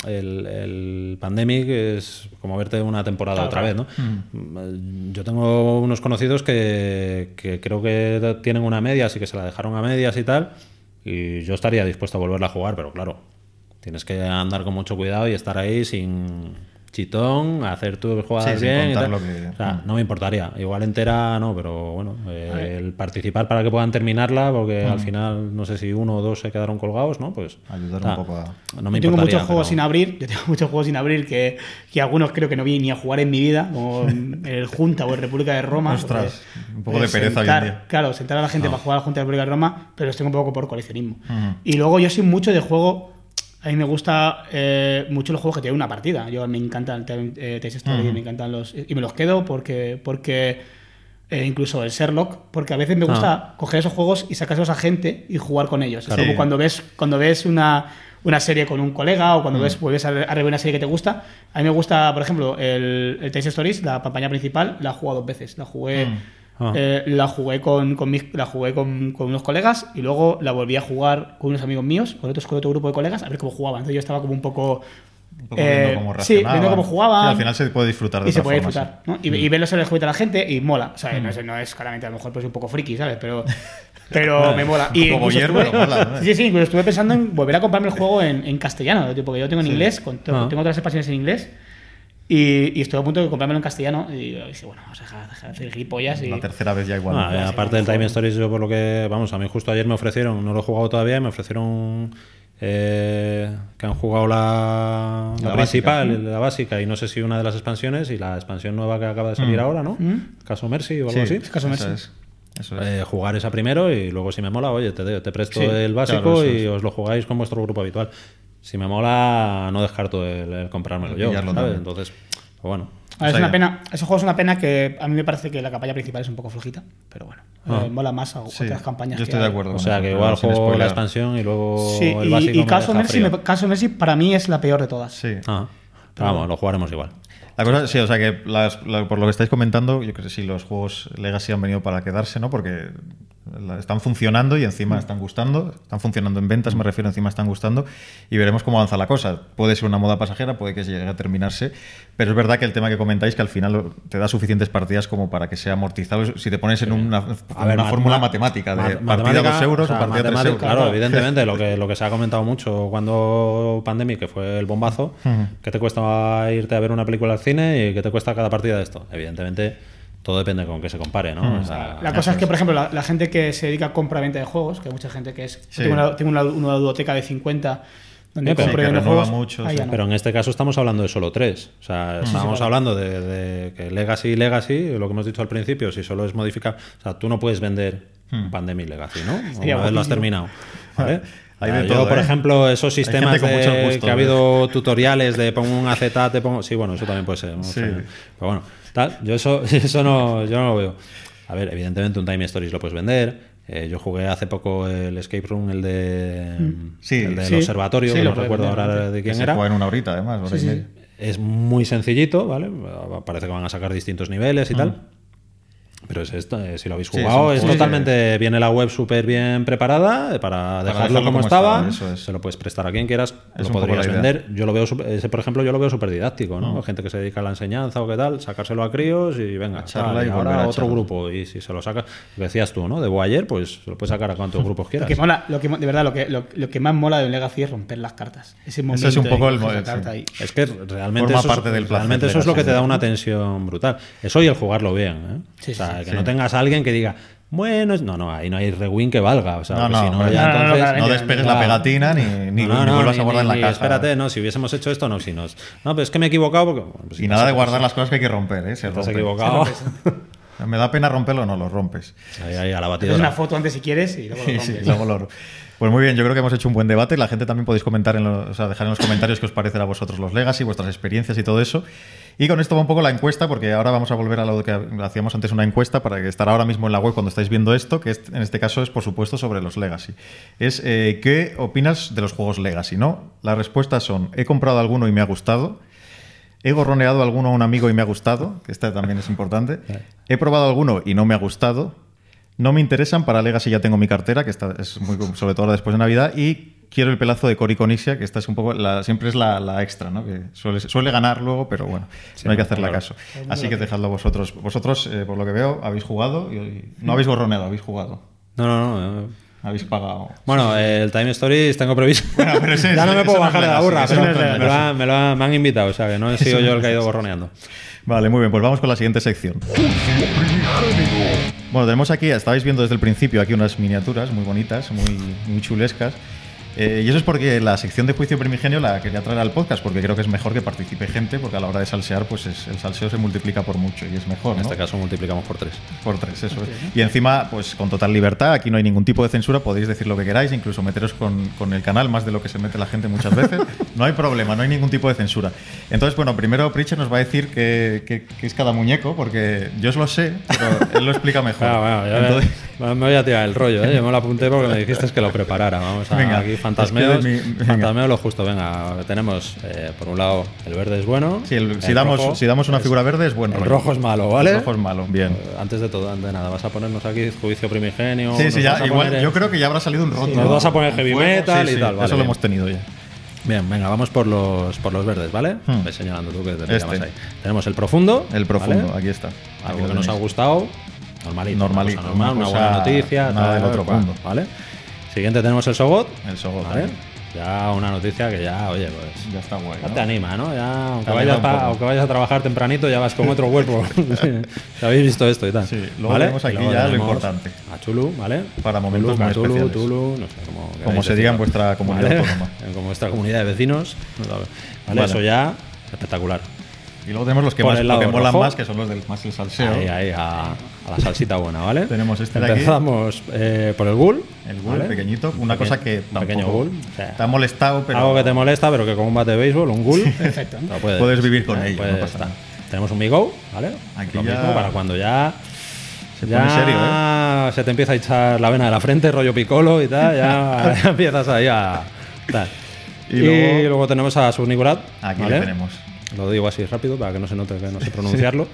el Pandemic es como verte una temporada otra vez, ¿no? Yo tengo unos conocidos que creo que tienen una media, así que se la dejaron a medias y tal, y yo estaría dispuesto a volverla a jugar, pero claro, tienes que andar con mucho cuidado y estar ahí sin chitón, hacer tus jugadas bien y tal. O sea, no me importaría. Igual entera no, pero bueno, el participar para que puedan terminarla, porque al final no sé si 1 o 2 se quedaron colgados, ¿no? Pues ayudar un poco a... No me importaría. Yo tengo muchos juegos sin abrir. Yo tengo muchos juegos sin abrir que algunos creo que no vi ni a jugar en mi vida, como el Junta o el República de Roma. Ostras, un poco de pereza hoy en día. Claro, sentar a la gente para jugar al Junta de la República de Roma, pero los tengo un poco por coleccionismo. Y luego yo soy mucho de juego. A mí me gusta mucho los juegos que tienen una partida. Yo me encantan Tales Story, me encantan y me los quedo porque incluso el Sherlock, porque a veces me gusta coger esos juegos y sacárselos a gente y jugar con ellos. Claro. Es como cuando ves una serie con un colega o cuando vuelves a rever una serie que te gusta. A mí me gusta, por ejemplo, el Tales Stories, la campaña principal, la he jugado 2 veces. La jugué con unos colegas y luego la volví a jugar con unos amigos míos, con otro grupo de colegas, a ver cómo jugaban. Entonces yo estaba como un poco viendo cómo reaccionaban. viendo cómo jugaban. Sí, al final se puede disfrutar de otra forma. Disfrutar, ¿no? Y verlos en el juguete a la gente y mola. O sea, no es claramente, a lo mejor pues un poco friki, ¿sabes? Pero me mola. Y mola, ¿no? Sí, incluso estuve pensando en volver a comprarme el juego en castellano, porque yo tengo en inglés, tengo otras expansiones en inglés. Y estoy a punto de comprármelo en castellano y dije, bueno, vamos a dejar de hacer gilipollas. La tercera vez ya igual. Aparte del Time Stories, yo por lo que... Vamos, a mí justo ayer me ofrecieron, no lo he jugado todavía, me ofrecieron que han jugado la principal, la básica, y no sé si una de las expansiones, y la expansión nueva que acaba de salir ahora, ¿no? Caso Mercy o algo así. Caso Mercy. Eso es. Jugar esa primero y luego si me mola, oye, te presto el básico, claro, y os lo jugáis con vuestro grupo habitual. Si me mola, no descarto el comprármelo yo, ¿sabes? Entonces, pues bueno. Es una pena. Ese juego es una pena que a mí me parece que la campaña principal es un poco flojita, pero bueno, mola más a otras campañas. Yo estoy de acuerdo. O sea, que igual juego la expansión y luego el básico. Y Caso Mercy para mí es la peor de todas. Sí. Pero vamos, lo jugaremos igual. La cosa, sí, o sea que por lo que estáis comentando, yo creo que sí, los juegos Legacy han venido para quedarse, ¿no? Porque están funcionando y encima están gustando. Están funcionando en ventas, me refiero, encima están gustando. Y veremos cómo avanza la cosa. Puede ser una moda pasajera, puede que llegue a terminarse. Pero es verdad que el tema que comentáis, que al final te da suficientes partidas como para que sea amortizado. Si te pones en una fórmula matemática de partida 2 euros o partida 3 euros. Claro, evidentemente, lo que se ha comentado mucho cuando Pandemic, que fue el bombazo, ¿qué te cuesta irte a ver una película al cine y qué te cuesta cada partida de esto? Evidentemente, todo depende con qué se compare, ¿no? O sea, la cosa es que, por ejemplo, la gente que se dedica a compra-venta de juegos, que hay mucha gente que es... Sí. Tengo una ludoteca de 50 donde pero compro y que vendo renueva juegos. mucho, ahí sí. ya no. pero en este caso estamos hablando de solo 3. O sea, estábamos hablando de que Legacy, lo que hemos dicho al principio, si solo es modificar... O sea, tú no puedes vender Pandemic Legacy, ¿no? Sería Una vez lo has guapísimo. terminado. ¿Vale? Hay de Yo, todo, por ¿eh? ejemplo, esos sistemas gente con mucho gusto, que ha habido tutoriales de pongo un acetate, pongo... Sí, bueno, eso también puede ser, ¿no? Sí. O sea, pero bueno, tal, yo yo no lo veo. A ver, evidentemente un Time Stories lo puedes vender. Yo jugué hace poco el Escape Room, el del Sí, observatorio, que lo no puedes recuerdo vender, ahora de quién Se era. juega en una horita, además, hora y media. Es muy sencillito, ¿vale? Parece que van a sacar distintos niveles y tal. Pero es esto, si lo habéis Sí, jugado, es es un juego totalmente... Viene la web súper bien preparada para dejarlo como estaba. eso es. Se lo puedes prestar a quien quieras, Es lo un poco podrías la idea. vender. Yo lo veo, ese, por ejemplo, yo lo veo súper didáctico, ¿no? Gente que se dedica a la enseñanza o qué tal, sacárselo a críos y venga, echarla y y ahora volver a otro echarla. grupo. Y si se lo sacas, lo que decías tú, ¿no? De Boyer, pues se lo puedes sacar a cuantos grupos Lo quieras. que mola, de verdad, lo que más mola de un Legacy es romper las cartas. Ese momento es un poco de el coger la modelo, carta sí. ahí. Es que realmente, Forma eso, parte del placer realmente eso es lo Legacy, que te da ¿no? una tensión brutal. Eso y el jugarlo bien, ¿eh? Sí, o sea, sí, que sí. no tengas a alguien que diga, bueno, no, ahí no hay rewind que valga. O sea, No, porque no, si no, hombre, ya no, entonces... claramente, No despegues ya. la pegatina ni vuelvas a guardar en la caja. Espérate, no, si hubiésemos hecho esto, no, si nos... No, pero es que me he equivocado porque... bueno, pues si Y te nada has- de guardar las cosas que hay que romper, ¿eh? Se te has rompen. equivocado. Me da pena romperlo, no lo rompes. Ahí, a la Haces batidora. una foto antes si quieres y luego lo Sí, rompes. sí, luego Pues muy bien, yo creo que hemos hecho un buen debate. La gente también podéis comentar, dejar en los comentarios qué os parecen a vosotros los Legacy, vuestras experiencias y todo eso. Y con esto va un poco la encuesta, porque ahora vamos a volver a lo que hacíamos antes, una encuesta para que estará ahora mismo en la web cuando estáis viendo esto, que en este caso es, por supuesto, sobre los Legacy. Es, ¿qué opinas de los juegos Legacy? ¿No? Las respuestas son, he comprado alguno y me ha gustado. He gorroneado alguno a un amigo y me ha gustado, que esta también es importante. He probado alguno y no me ha gustado. No me interesan, para Legacy ya tengo mi cartera, que esta es muy, sobre todo ahora después de Navidad, y quiero el pelazo de Cory Conisia, que esta es un poco siempre es la extra, ¿no? Que suele ganar luego, pero bueno, no hay que hacerle caso. Así que dejadlo vosotros. Vosotros, por lo que veo, habéis jugado y no habéis gorroneado, habéis jugado. No. Habéis pagado. Bueno, el Time Stories tengo previsto. Bueno, pero ese- ya no me ese puedo no es bajar de la Legacy, burra, ese pero no es Legacy. me han invitado, o sea que no he sido yo el que ha ido gorroneando. Vale, muy bien, pues vamos con la siguiente sección. Bueno, tenemos aquí, estabais viendo desde el principio aquí unas miniaturas muy bonitas, muy chulescas. Y eso es porque la sección de Juicio Primigenio la quería traer al podcast, porque creo que es mejor que participe gente, porque a la hora de salsear, pues el salseo se multiplica por mucho y es mejor, En ¿no? este caso multiplicamos por 3. Por 3, eso es. Y encima, pues con total libertad, aquí no hay ningún tipo de censura, podéis decir lo que queráis, incluso meteros con el canal más de lo que se mete la gente muchas veces. No hay problema, no hay ningún tipo de censura. Entonces, bueno, primero Pritchett nos va a decir qué es cada muñeco, porque yo os lo sé, pero él lo explica mejor. Entonces, Me voy a tirar el rollo, ¿eh? Yo me lo apunté porque me dijiste que lo preparara. Vamos a Venga, aquí fantasmeos. venga. Fantasmeo lo justo, venga. Tenemos, por un lado, el verde es bueno. sí, el si rojo damos una figura verde es bueno. El rojo es malo, ¿vale? El rojo es malo, bien. Antes de todo, antes de nada, vas a ponernos aquí Juicio Primigenio. Sí, nos sí, vas ya, a igual, poner, yo creo que ya habrá salido un rótulo. nos vas a poner heavy Fuego, metal y sí, tal, vale, eso lo bien. hemos tenido ya. Bien, venga, vamos por los verdes, ¿vale? Ves señalando tú que te llamas ahí. Tenemos el profundo. El profundo, ¿vale? aquí está. Algo Aquí que lo nos ha tenéis. gustado. Normalito. Normalito, Una cosa normal, una una buena cosa noticia. nada del otro mundo. ¿Vale? Siguiente tenemos el Sogot. El Sogot, ¿vale? también. Ya una noticia que ya, oye, pues. Ya está guay, Ya ¿no? te anima, ¿no? Ya, Te anima un poco. aunque vayas a trabajar tempranito, ya vas con otro cuerpo. Sí, habéis visto esto y tal. Sí, luego ¿vale? tenemos aquí Y luego ya lo tenemos importante. A Chulu, ¿vale? Para momentos Tulu, muy Cthulhu, especiales. Tulu, no sé cómo. Como queráis se diga en decirlo. vuestra comunidad ¿Vale? autónoma. Como vuestra comunidad de vecinos. ¿Vale? Vale. Eso ya, espectacular. Y luego tenemos los que, Por más, el lo que lado molan rojo. más, que son los del más el salseo. Ahí, a la salsita buena, ¿vale? Tenemos este de aquí. Empezamos por el ghoul. El ghoul, ¿vale? pequeñito. Una cosa que un pequeño tampoco ghoul. O sea, te ha molestado, pero algo que te molesta, pero que con un bate de béisbol, un ghoul. Perfecto. lo puedes vivir con ello, puedes no pasa estar. nada. Tenemos un Migo, ¿vale? Aquí Lo ya mismo para cuando ya. se pone serio, ¿eh? Se te empieza a echar la vena de la frente, rollo Piccolo y tal, ya empiezas ahí a. Tal. Y Y luego- luego tenemos a Subnigurat. Aquí ¿vale? le tenemos. Lo digo así rápido para que no se note que no sé pronunciarlo.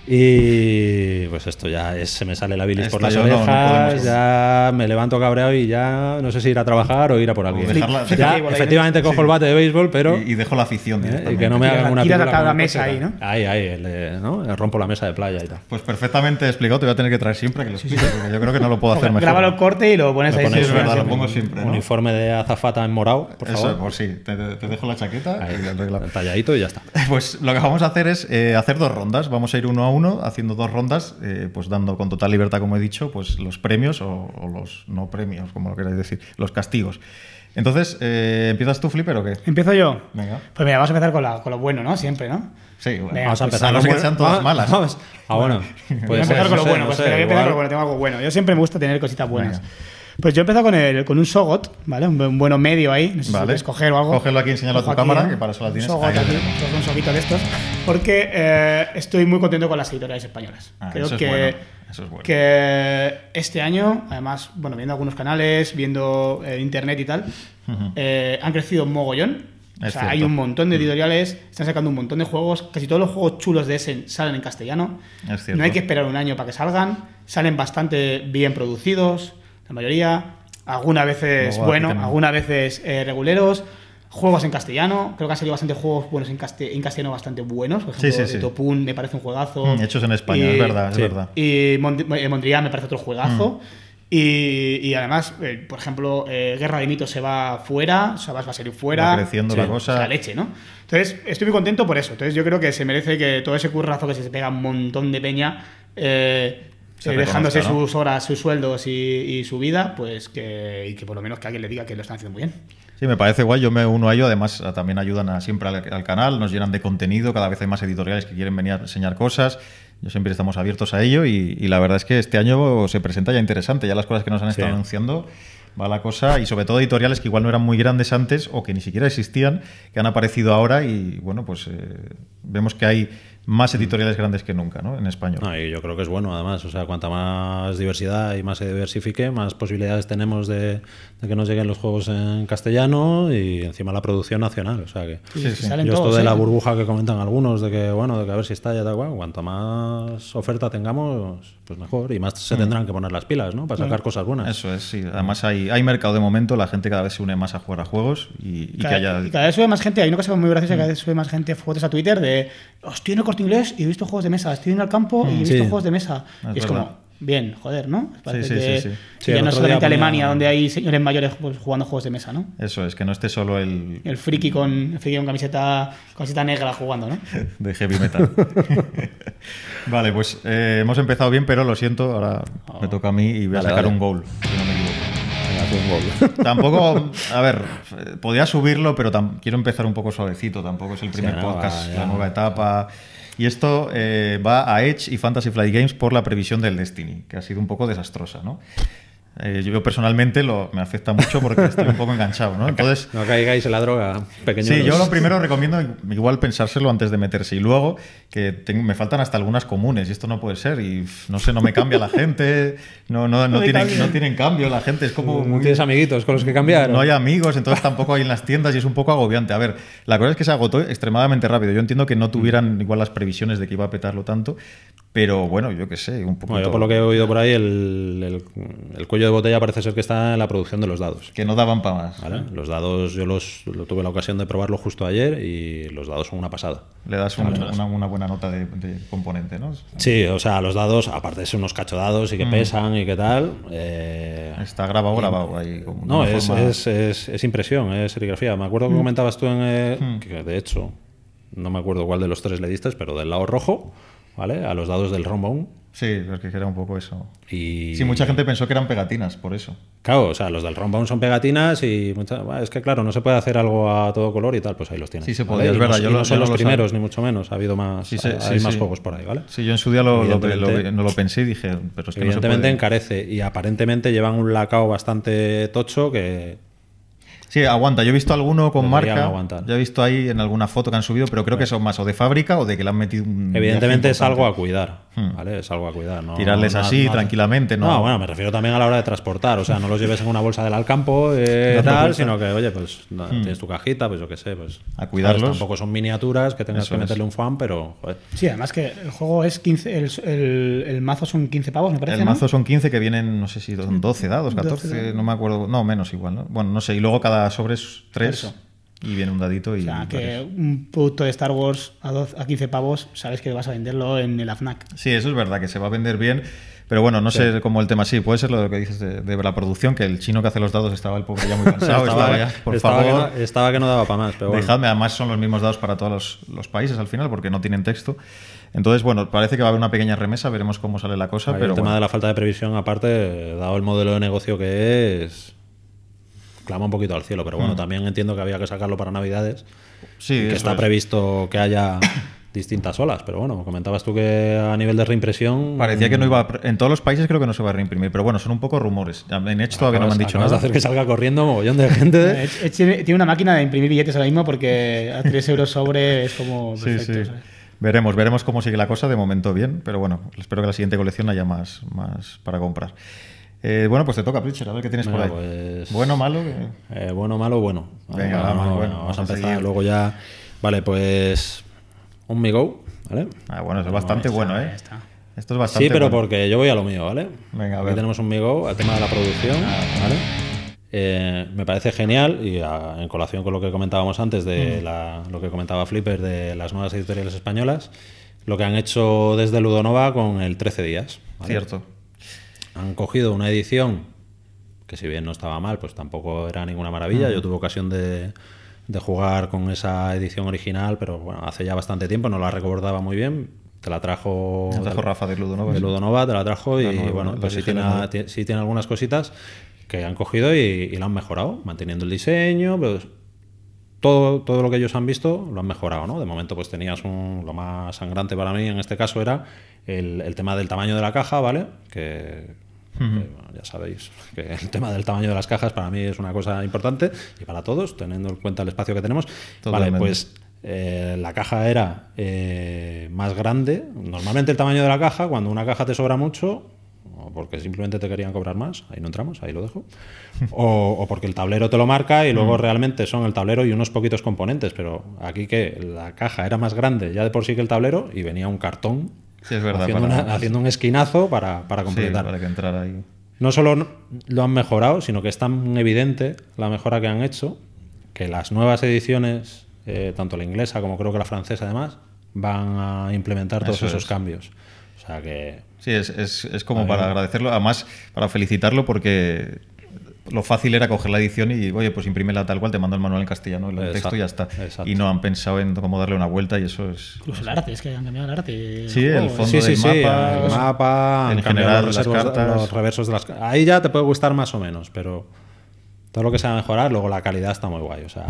Y pues esto ya se me sale la bilis por las orejas, ya me levanto cabreado y ya no sé si ir a trabajar o ir a por alguien. Ya, efectivamente cojo el bate de béisbol, pero... Y dejo la afición directamente. Y que no me hagan una tiras pintura a la con el mesa coche, ahí, ¿no? Ahí, ¿no? Rompo la mesa de playa y tal. Pues perfectamente explicado, te voy a tener que traer siempre que lo expliques, porque yo creo que no lo puedo hacer mejor. Grábalo el corte y lo pones ahí. Es verdad, lo pongo siempre, ¿no? Uniforme de azafata en morado, por favor. Eso, pues sí, te dejo la chaqueta y lo arreglamos. Talladito y ya está. Pues lo que vamos a hacer es hacer 2 rondas. Vamos a ir 1 a 1 haciendo 2 rondas, pues dando con total libertad, como he dicho, pues los premios o los no premios, como lo queráis decir, los castigos. Entonces, ¿empiezas tú, Flipper, o qué? ¿Empiezo yo? Venga. Pues mira, vamos a empezar con lo bueno, ¿no? Siempre, ¿no? Sí, bueno. Venga, Vamos a empezar. A no ser que sean todas malas. Bueno. Voy a empezar con lo bueno, pues voy a empezar con lo bueno, tengo algo bueno. Yo siempre me gusta tener cositas buenas. Venga. Pues yo he empezado con un Sogot, ¿vale? Un bueno medio ahí, no sé si Vale. puedes coger o algo. Cógelo aquí, enséñalo a tu Cojo cámara, aquí, que para eso la tienes. Un Sogot Ahí, aquí, ahí. un soguito de estos, porque estoy muy contento con las editoriales españolas. Creo eso es que, bueno. Eso es bueno. que este año, además, bueno, viendo algunos canales, viendo internet y tal, han crecido un mogollón. O Es sea, cierto. hay un montón de editoriales, están sacando un montón de juegos. Casi todos los juegos chulos de Essen salen en castellano. Es cierto. No hay que esperar un año para que salgan. Salen bastante bien producidos, la mayoría. Algunas veces, Luego, bueno, aquí también. algunas veces reguleros. Juegos en castellano. Creo que han salido bastante juegos buenos en castellano bastante buenos. Por ejemplo, Sí. Topun me parece un juegazo. Hechos en España, es verdad, es verdad. Y Mondrian me parece otro juegazo. Y además, por ejemplo, Guerra de Mitos se va fuera, o sea, va a salir fuera. Va creciendo la cosa. O sea, leche, ¿no? Entonces, estoy muy contento por eso. Entonces, yo creo que se merece que todo ese currazo que se pega un montón de peña, dejándose reconozca, ¿no? sus horas, sus sueldos y su vida, pues que por lo menos que alguien le diga que lo están haciendo muy bien. Sí, me parece guay, yo me uno a ello, además también ayudan siempre al canal, nos llenan de contenido, cada vez hay más editoriales que quieren venir a enseñar cosas, yo siempre estamos abiertos a ello y la verdad es que este año se presenta ya interesante, ya las cosas que nos han estado anunciando, va la cosa, y sobre todo editoriales que igual no eran muy grandes antes o que ni siquiera existían, que han aparecido ahora y bueno, pues vemos que hay más editoriales grandes que nunca, ¿no? En español. No, y yo creo que es bueno, además. O sea, cuanta más diversidad y más se diversifique, más posibilidades tenemos de que nos lleguen los juegos en castellano y encima la producción nacional. O sea que Sí. Salen yo esto todos, de la burbuja que comentan algunos, de que bueno, de que a ver si está ya tal cual, cuanto más oferta tengamos, pues mejor. Y más se tendrán que poner las pilas, ¿no? Para sacar cosas buenas. Eso es, sí. Además hay mercado de momento, la gente cada vez se une más a jugar a juegos y que haya... Y cada vez sube más gente, hay una cosa muy graciosa, cada vez sube más gente fotos a Twitter de estoy en el Corte Inglés y he visto juegos de mesa, estoy en el campo y he visto Sí. juegos de mesa. Es Y es verdad. como, bien, joder, ¿no? Parece Sí, que, sí. Sí, que ya el no es otro día solamente ponía- Alemania donde hay señores mayores pues, jugando juegos de mesa, ¿no? Eso es, que no esté solo el El friki con camiseta negra jugando, ¿no? de heavy metal. Vale, pues hemos empezado bien, pero lo siento, ahora me toca a mí y voy a Dale, sacar dale. un goal, si no me equivoco. Venga, tú un gol. Tampoco, a ver, podía subirlo, pero quiero empezar un poco suavecito. Tampoco es el primer no, podcast, ya. la nueva etapa. Y esto va a Edge y Fantasy Flight Games por la previsión del Destiny, que ha sido un poco desastrosa, ¿no? Yo personalmente me afecta mucho porque estoy un poco enganchado, ¿no? Entonces, No caigáis en la droga, pequeños. sí, yo lo primero recomiendo igual pensárselo antes de meterse. Y luego que me faltan hasta algunas comunes y esto no puede ser. Y no sé, no me cambia la gente, no tienen cambio la gente. Es como No muy... tienes amiguitos con los que cambiar. No hay amigos, entonces tampoco hay en las tiendas y es un poco agobiante. A ver, la cosa es que se agotó extremadamente rápido. Yo entiendo que no tuvieran igual las previsiones de que iba a petarlo tanto, pero bueno, yo qué sé, un poco. Bueno, yo por lo que he oído por ahí, el cuello de botella parece ser que está en la producción de los dados. Que no daban para más. ¿Vale? Los dados, yo lo tuve la ocasión de probarlo justo ayer y los dados son una pasada. Le das una buena nota de componente, ¿no? Sí, o sea, los dados, aparte de ser unos cachodados y que pesan y qué tal. Está grabado ahí. Como No, de una forma- es impresión, es serigrafía. Me acuerdo que comentabas tú que de hecho, no me acuerdo cuál de los tres le diste, pero del lado rojo, ¿vale? A los dados del Rombone. Sí, porque era un poco eso. Y Sí, mucha gente pensó que eran pegatinas, por eso. claro, o sea, los del Rombone son pegatinas y es que claro, no se puede hacer algo a todo color y tal, pues ahí los tienes. Sí se ¿vale? podía, es Y verdad, No, yo y lo- no son yo los no lo primeros, ni mucho menos. Ha habido más, Sí, hay más sí. juegos por ahí, ¿vale? Sí, yo en su día no Evidentemente. lo pensé y dije, pero es que no se Evidentemente puede. encarece y aparentemente llevan un lacao bastante tocho que Sí, aguanta. Yo he visto alguno con Deberían marca. aguantar. Ya he visto ahí en alguna foto que han subido, pero creo que son más o de fábrica o de que le han metido un... Evidentemente viaje es algo a importante. cuidar, ¿vale? Es algo a cuidar. No, Tirarles así, tranquilamente, ¿no? No, bueno, me refiero también a la hora de transportar. O sea, no los lleves en una bolsa del Alcampo, Dando tal, vueltas. sino que, oye, pues tienes tu cajita, pues yo qué sé, pues... A cuidarlos. ¿sabes? Tampoco son miniaturas que tengas Eso que es. meterle un fan, pero, joder. Sí, además que el juego es 15, el mazo son 15 pavos, me parece. El ¿no? mazo son 15 que vienen, no sé si son 12 dados, 14, 12 no me acuerdo. No, menos igual, ¿no? Bueno, no sé. Y luego cada sobre es 3 Eso. y viene un dadito y... O sea, que varios. un producto de Star Wars a 15 pavos, sabes que vas a venderlo en el AFNAC. Sí, eso es verdad, que se va a vender bien. Pero bueno, no sé cómo el tema sí. Puede ser lo que dices de la producción, que el chino que hace los dados estaba el pobre ya muy cansado. estaba ya, por favor, estaba que no daba para más, pero bueno. dejadme. Además son los mismos dados para todos los países al final, porque no tienen texto. Entonces, bueno, parece que va a haber una pequeña remesa. Veremos cómo sale la cosa. Ahí Pero el tema bueno. de la falta de previsión, aparte, dado el modelo de negocio que es, clama un poquito al cielo. Pero bueno, también entiendo que había que sacarlo para Navidades. Sí, Que eso está es. previsto que haya distintas olas. Pero bueno, comentabas tú que a nivel de reimpresión... Parecía que no iba en todos los países creo que no se va a reimprimir, pero bueno, son un poco rumores. En Edge todavía no me han dicho acabas nada. de hacer que salga corriendo un mogollón de gente. Tiene una máquina de imprimir billetes ahora mismo porque a 3 euros sobre es como Sí, perfecto. sí. ¿sabes? Veremos cómo sigue la cosa. De momento bien, pero bueno, espero que la siguiente colección haya más para comprar. Bueno, pues te toca, Pritchard, a ver qué tienes Venga, por ahí. pues- Bueno, malo. Bueno, malo, bueno. Venga, Vamos a empezar. seguir. Luego ya... Vale, pues... Un MiGo, ¿vale? Bueno, eso es bastante bueno, ¿eh? Ahí está. Esto es bastante Sí, pero bueno. porque yo voy a lo mío, ¿vale? Venga, a Aquí ver. tenemos un MiGo, el tema de la producción, ¿vale? Me parece genial y en colación con lo que comentábamos antes de lo que comentaba Flipper de las nuevas editoriales españolas, lo que han hecho desde Ludonova con el 13 días. ¿vale? Cierto. Han cogido una edición que si bien no estaba mal, pues tampoco era ninguna maravilla. Yo tuve ocasión de jugar con esa edición original, pero bueno, hace ya bastante tiempo, no la recordaba muy bien. Te la trajo, Rafa de Ludonova. de sí. Ludonova, te la trajo y nueva, bueno, la pues sí original. sí tiene algunas cositas que han cogido y la han mejorado, manteniendo el diseño, pues todo lo que ellos han visto lo han mejorado, ¿no? De momento pues tenías lo más sangrante para mí en este caso era el tema del tamaño de la caja, ¿vale? Que bueno, ya sabéis que el tema del tamaño de las cajas para mí es una cosa importante y para todos, teniendo en cuenta el espacio que tenemos. Totalmente. Vale, pues la caja era más grande. Normalmente el tamaño de la caja, cuando una caja te sobra mucho, o porque simplemente te querían cobrar más, ahí no entramos, ahí lo dejo, o porque el tablero te lo marca y luego realmente son el tablero y unos poquitos componentes, pero aquí que la caja era más grande ya de por sí que el tablero y venía un cartón Sí, es verdad. haciendo un esquinazo para Sí, completar. para que entrara ahí. No solo lo han mejorado, sino que es tan evidente la mejora que han hecho que las nuevas ediciones, tanto la inglesa como creo que la francesa además, van a implementar todos Eso esos es. cambios. O sea que... Sí, es como para agradecerlo, además para felicitarlo porque lo fácil era coger la edición y, oye, pues imprímela tal cual, te mando el manual en castellano, el Exacto, texto y ya está. exacto. Y no han pensado en cómo darle una vuelta y eso es... Incluso el arte, es que han cambiado el arte. Sí, el fondo Sí, sí, del sí, mapa, el mapa, en han cambiado general los las reservos- cartas. los reversos de las cartas. Ahí ya te puede gustar más o menos, pero todo lo que sea mejorar, luego la calidad está muy guay. O sea,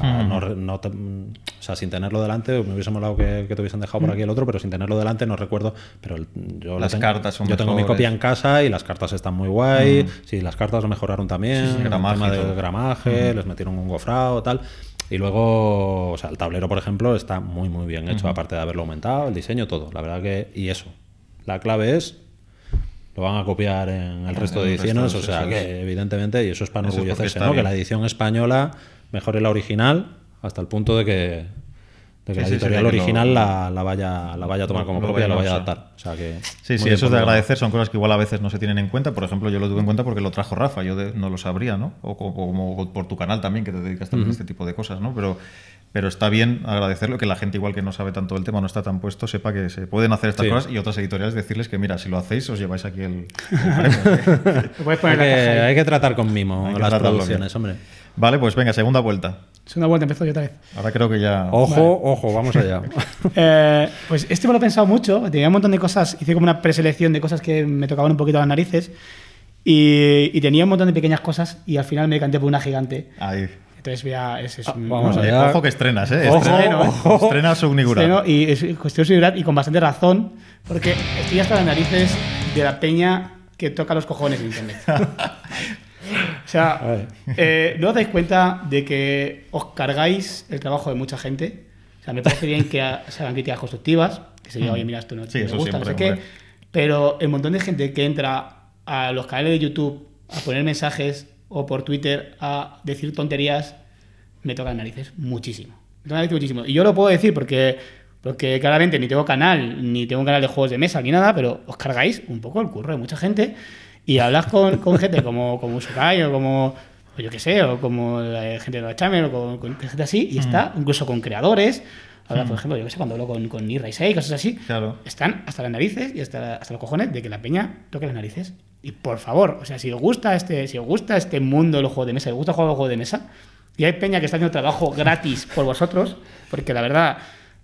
o sea sin tenerlo delante, me hubiese molado que te hubiesen dejado por aquí el otro, pero sin tenerlo delante no recuerdo. Pero yo Las cartas son yo tengo mi mejores. copia en casa y las cartas están muy guay. Sí, las cartas lo mejoraron también. Sí, sí, el gramaje tema y todo. del gramaje, les metieron un gofrado, tal. Y luego, o sea, el tablero, por ejemplo, está muy, muy bien hecho, aparte de haberlo aumentado, el diseño, todo. La verdad que, y eso. La clave es, lo van a copiar en el resto de el resto, ediciones, o eso sea es. que, evidentemente, y eso es para Eso es porque enorgullecerse, está ¿no? Que bien. la edición española mejore la original hasta el punto de que la sí, editorial de que original lo- la vaya a tomar como lo propia y la vayan a vaya a usar. adaptar. O sea que, Sí, muy sí, bien eso es por de lo- agradecer, son cosas que igual a veces no se tienen en cuenta. Por ejemplo, yo lo tuve en cuenta porque lo trajo Rafa, yo no lo sabría, ¿no? O como por tu canal también, que te dedicas también a este tipo de cosas, ¿no? Pero está bien agradecerlo, que la gente igual que no sabe tanto del tema, no está tan puesto, sepa que se pueden hacer estas Sí. cosas y otras editoriales decirles que, mira, si lo hacéis, os lleváis aquí el premio. Lo puedes Hay poner en la caja ahí. hay que tratar con mimo Hay que las tratarlo producciones, hombre. Vale, pues venga, segunda vuelta. Segunda vuelta, empezó yo otra vez. Ahora creo que ya... Ojo, vamos allá. Pues este me lo he pensado mucho. Tenía un montón de cosas. Hice como una preselección de cosas que me tocaban un poquito las narices. Y tenía un montón de pequeñas cosas. Y al final me decanté por una gigante. Ahí. Entonces, ese es un. vamos no, allá. Ojo que estrenas, ¿eh? Ojo, Estrena Subnigurat. estreno, y es cuestión de seguridad y con bastante razón. Porque estoy hasta las narices de la peña que toca los cojones en internet. O sea, ¿no os dais cuenta de que os cargáis el trabajo de mucha gente? O sea, me parece bien que se hagan críticas constructivas, que se diga, oye, mira, esto no me gusta, no sé qué. Pero el montón de gente que entra a los canales de YouTube a poner mensajes o por Twitter a decir tonterías, me toca las narices muchísimo. Me toca las narices muchísimo. Y yo lo puedo decir porque claramente ni tengo canal de juegos de mesa ni nada, pero os cargáis un poco el curro de mucha gente y hablas con gente como Usukai o como, o yo qué sé, o como la gente de la Chamber o con gente así, y está incluso con creadores. Ahora, por ejemplo, yo que sé, cuando hablo con Nirraisei y cosas así, claro, están hasta las narices y hasta los cojones de que la peña toque las narices. Y por favor, o sea, si os gusta este mundo de los juegos de mesa, si os gusta jugar a los juegos de mesa, y hay peña que está haciendo trabajo gratis por vosotros, porque la verdad,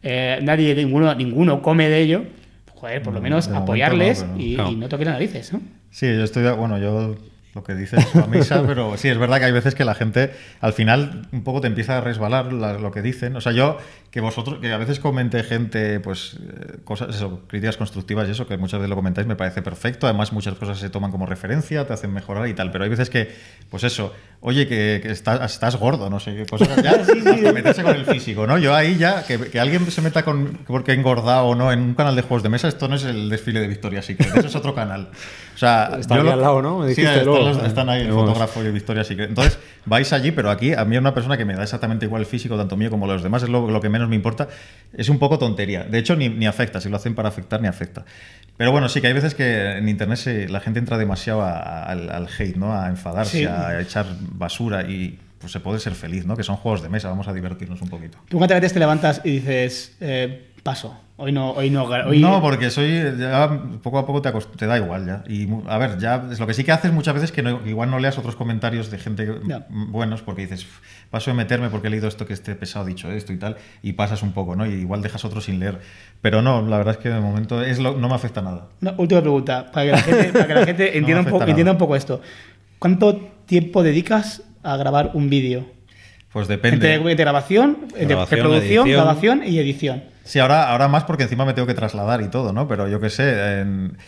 ninguno come de ello, joder, por lo menos apoyarles y no toquen las narices, ¿no? Sí, yo lo que dices es una misa, pero sí, es verdad que hay veces que la gente al final un poco te empieza a resbalar lo que dicen. O sea, que a veces comente gente, pues, cosas, eso, críticas constructivas y eso, que muchas veces lo comentáis, me parece perfecto. Además, muchas cosas se toman como referencia, te hacen mejorar y tal. Pero hay veces que, pues eso, oye, que estás gordo, no sé qué cosas, ya, hasta meterse con el físico, ¿no? Yo ahí ya, que alguien se meta porque ha engordado o no en un canal de juegos de mesa, esto no es el desfile de Victoria's Secret, eso es otro canal. O sea, está aquí al lado, ¿no? Me dijiste luego. Están ahí el fotógrafo y Victoria's Secret. Entonces, vais allí, pero aquí a mí una persona que me da exactamente igual el físico, tanto mío como los demás, es lo que menos me importa. Es un poco tontería. De hecho, ni afecta. Si lo hacen para afectar, ni afecta. Pero bueno, sí que hay veces que en Internet la gente entra demasiado al hate, ¿no? A enfadarse, sí, a echar basura y pues se puede ser feliz, ¿no? Que son juegos de mesa, vamos a divertirnos un poquito. Tú cuántas veces te levantas y dices, paso. Hoy no, No, porque ya poco a poco te da igual ya. Y a ver, ya es lo que sí que haces muchas veces que igual no leas otros comentarios de gente buenos porque dices, paso de meterme porque he leído esto que este pesado ha dicho esto y tal, y pasas un poco, ¿no? Y igual dejas otro sin leer. Pero no, la verdad es que de momento no me afecta nada. Una última pregunta, para que la gente entienda un poco esto. ¿Cuánto tiempo dedicas a grabar un vídeo? Pues depende. Entre grabación, preproducción, grabación y edición. Sí, ahora más porque encima me tengo que trasladar y todo, ¿no? Pero yo qué sé,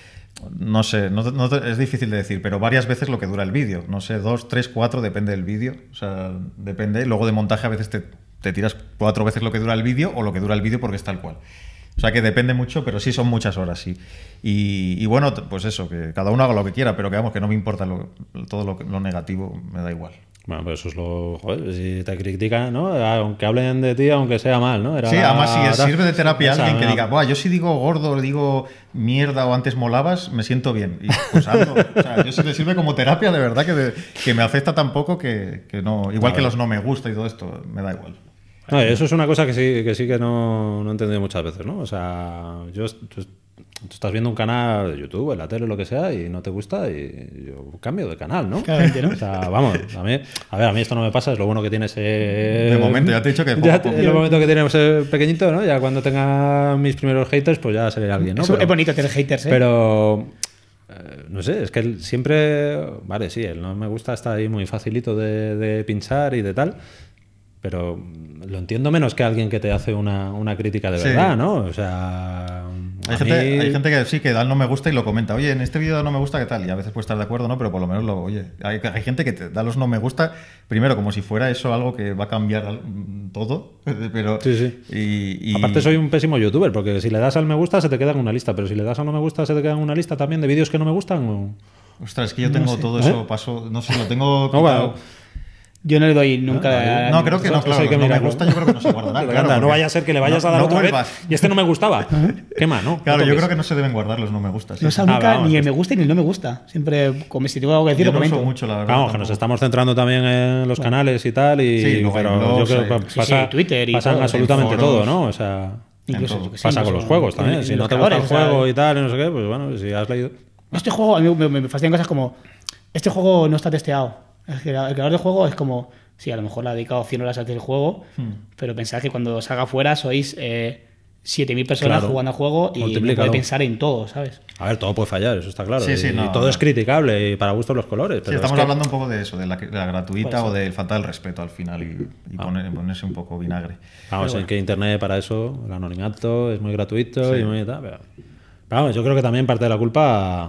no sé, es difícil de decir, pero varias veces lo que dura el vídeo. No sé, 2, 3, 4, depende del vídeo. O sea, depende. Luego de montaje a veces te tiras 4 veces lo que dura el vídeo o lo que dura el vídeo porque es tal cual. O sea que depende mucho, pero sí son muchas horas, sí. Y bueno, pues eso, que cada uno haga lo que quiera, pero que vamos, que no me importa todo lo negativo, me da igual. Bueno, pues eso es joder, si te critican, ¿no? Aunque hablen de ti, aunque sea mal, ¿no? Sí, además si sirve de terapia a alguien que diga, buah, yo si digo gordo, digo mierda o antes molabas, me siento bien. Y pues algo, o sea, yo si le sirve como terapia, de verdad que me afecta tan poco que no, igual que los no me gusta y todo esto, me da igual. No, eso es una cosa que sí que no he entendido muchas veces, ¿no? O sea, tú estás viendo un canal de YouTube, en la tele, lo que sea, y no te gusta, y yo cambio de canal, ¿no? Claramente, ¿no? O sea, vamos, a mí esto no me pasa, es lo bueno que tiene ese... De momento, ya te he dicho que... El momento que tiene ese pequeñito, ¿no? Ya cuando tenga mis primeros haters, pues ya seré alguien, ¿no? Es bonito tener haters, ¿eh? Pero... no sé, es que él siempre... Vale, sí, él no me gusta, está ahí muy facilito de pinchar y de tal... Pero lo entiendo menos que alguien que te hace una crítica de verdad, ¿no? O sea... Hay gente que sí, que da el no me gusta y lo comenta. Oye, en este vídeo no me gusta, ¿qué tal? Y a veces puede estar de acuerdo, ¿no? Pero por lo menos hay gente que te da los no me gusta, primero, como si fuera eso algo que va a cambiar todo. Pero, sí. Y... Aparte soy un pésimo youtuber, porque si le das al me gusta se te queda en una lista, pero si le das al no me gusta se te queda en una lista también de vídeos que no me gustan. ¿O? Ostras, es que yo tengo todo eso, paso... No sé, lo tengo... No, bueno. Yo no le doy nunca... No, creo que no, claro. No me gusta, yo creo que no se guardará. Claro, no vaya a ser que le vayas a dar otra vez y este no me gustaba. Quema, ¿no? Claro, yo creo que no se deben guardar los no me gusta. No sabe nunca ni el me gusta ni el no me gusta. Siempre, como si tengo algo que decir, lo comento. Mucho, la verdad. Vamos, que nos estamos centrando también en los canales y tal, pero yo creo que Twitter y pasan absolutamente todo, ¿no? O sea, incluso pasa con los juegos también. Si no te gusta el juego y tal, y no sé qué, pues bueno, si has leído... Este juego, a mí me fascinan cosas como... Este juego no está testeado. El creador del juego es como... Sí, a lo mejor le ha dedicado 100 horas al juego, pero pensad que cuando salga fuera sois 7.000 personas jugando al juego y no puede pensar en todo, ¿sabes? A ver, todo puede fallar, eso está claro. Sí, y todo es criticable y para gustos los colores. Pero estamos hablando un poco de eso, de la gratuita o del falta del respeto al final y ponerse un poco vinagre. Vamos, en que Internet para eso, el anonimato es muy gratuito y muy tal. Pero vamos, yo creo que también parte de la culpa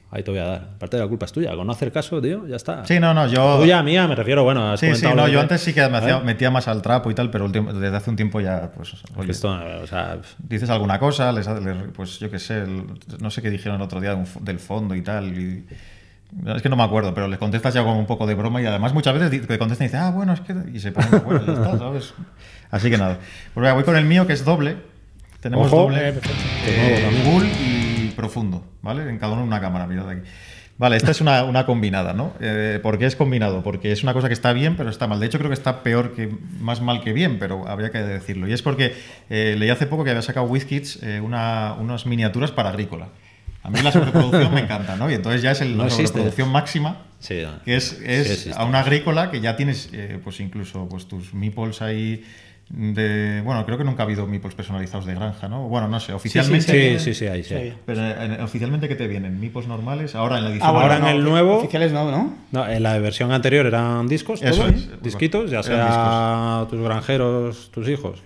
ahí te voy a dar. Parte de la culpa es tuya, con no hacer caso, tío, ya está. Sí, no, yo... Tuya, mía, me refiero, bueno, has Sí, comentado no, lo yo que- antes sí que metía más al trapo y tal, pero desde hace un tiempo ya, pues, oye, Esto, o sea, dices alguna cosa, pues yo qué sé, no sé qué dijeron el otro día del fondo y tal, y es que no me acuerdo, pero les contestas ya con un poco de broma y además muchas veces te contestan y dicen, bueno, es que... Y se ponen, bueno, ya está, ¿sabes? Así que nada. Pues venga, voy con el mío, que es doble. Tenemos Ojo. doble, perfecto. Bull y profundo, ¿vale? En cada uno una cámara, mirad aquí. Vale, esta es una combinada, ¿no? ¿Por qué es combinado? Porque es una cosa que está bien, pero está mal. De hecho, creo que está más mal que bien, pero habría que decirlo. Y es porque leí hace poco que había sacado WizKids unas miniaturas para Agrícola. A mí la sobreproducción me encanta, ¿no? Y entonces ya es No la existe. sobreproducción máxima, sí, que es existe. a una Agrícola que ya tienes, pues incluso pues tus meeples ahí bueno, creo que nunca ha habido meeples personalizados de granja, ¿no? Bueno, no sé, oficialmente... Sí, ahí sí. Sí. Pero oficialmente, ¿qué te vienen? ¿Meeples normales? Ahora en la edición... bueno, ahora en el nuevo- Oficiales no. No, en la versión anterior eran discos, Eso todos, es. disquitos, ya Eran sea tus granjeros, tus hijos,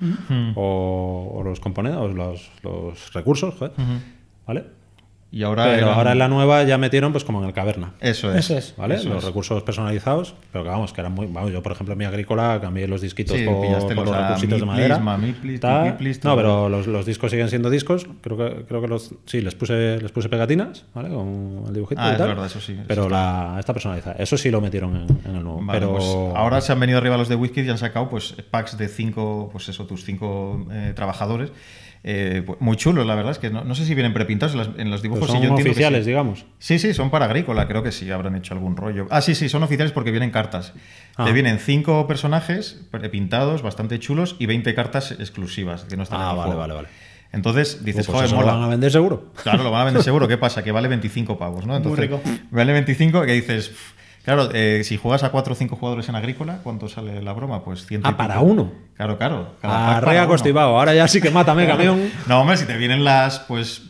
o los componentes, o los recursos, joder, ¿vale? Y ahora... Pero ahora en la nueva ya metieron pues como en el Caverna. Eso es. Eso es. ¿Vale? Eso Los es. recursos personalizados, pero que vamos, que eran muy... Vamos, yo, por ejemplo, en mi agrícola cambié los disquitos Sí, por pillaste los los recursitos de Miplis, madera. Mamiplis, tal. Tipiplis, No, todo. pero los discos siguen siendo discos. Creo que sí, les puse pegatinas, ¿vale? Con el dibujito y Es tal. verdad, eso sí. Pero está personalizada. Eso sí lo metieron en el nuevo. Vale, pero pues ahora se han venido arriba los de WizKids y han sacado pues packs de 5, pues eso, tus 5 trabajadores. Pues muy chulos, la verdad es que no sé si vienen prepintados en los dibujos. son sí, yo entiendo que oficiales, sí. digamos. Sí, son para Agrícola, creo que sí, habrán hecho algún rollo. Sí, son oficiales porque vienen cartas. Ah. Te vienen 5 personajes pintados, bastante chulos, y vende cartas exclusivas que no están en el juego. Vale. Entonces dices, Pues joder, eso mola. lo van a vender seguro. Claro, lo van a vender seguro. ¿Qué pasa? Que vale 25 pavos, ¿no? Entonces, rico. vale 25, que dices... Claro, si juegas a 4 o 5 jugadores en Agrícola, ¿cuánto sale la broma? Pues 100 y pico. para uno. Claro. Cada pack Arrea para uno. Costibao. Ahora ya sí que mátame, camión. No, hombre, si te vienen las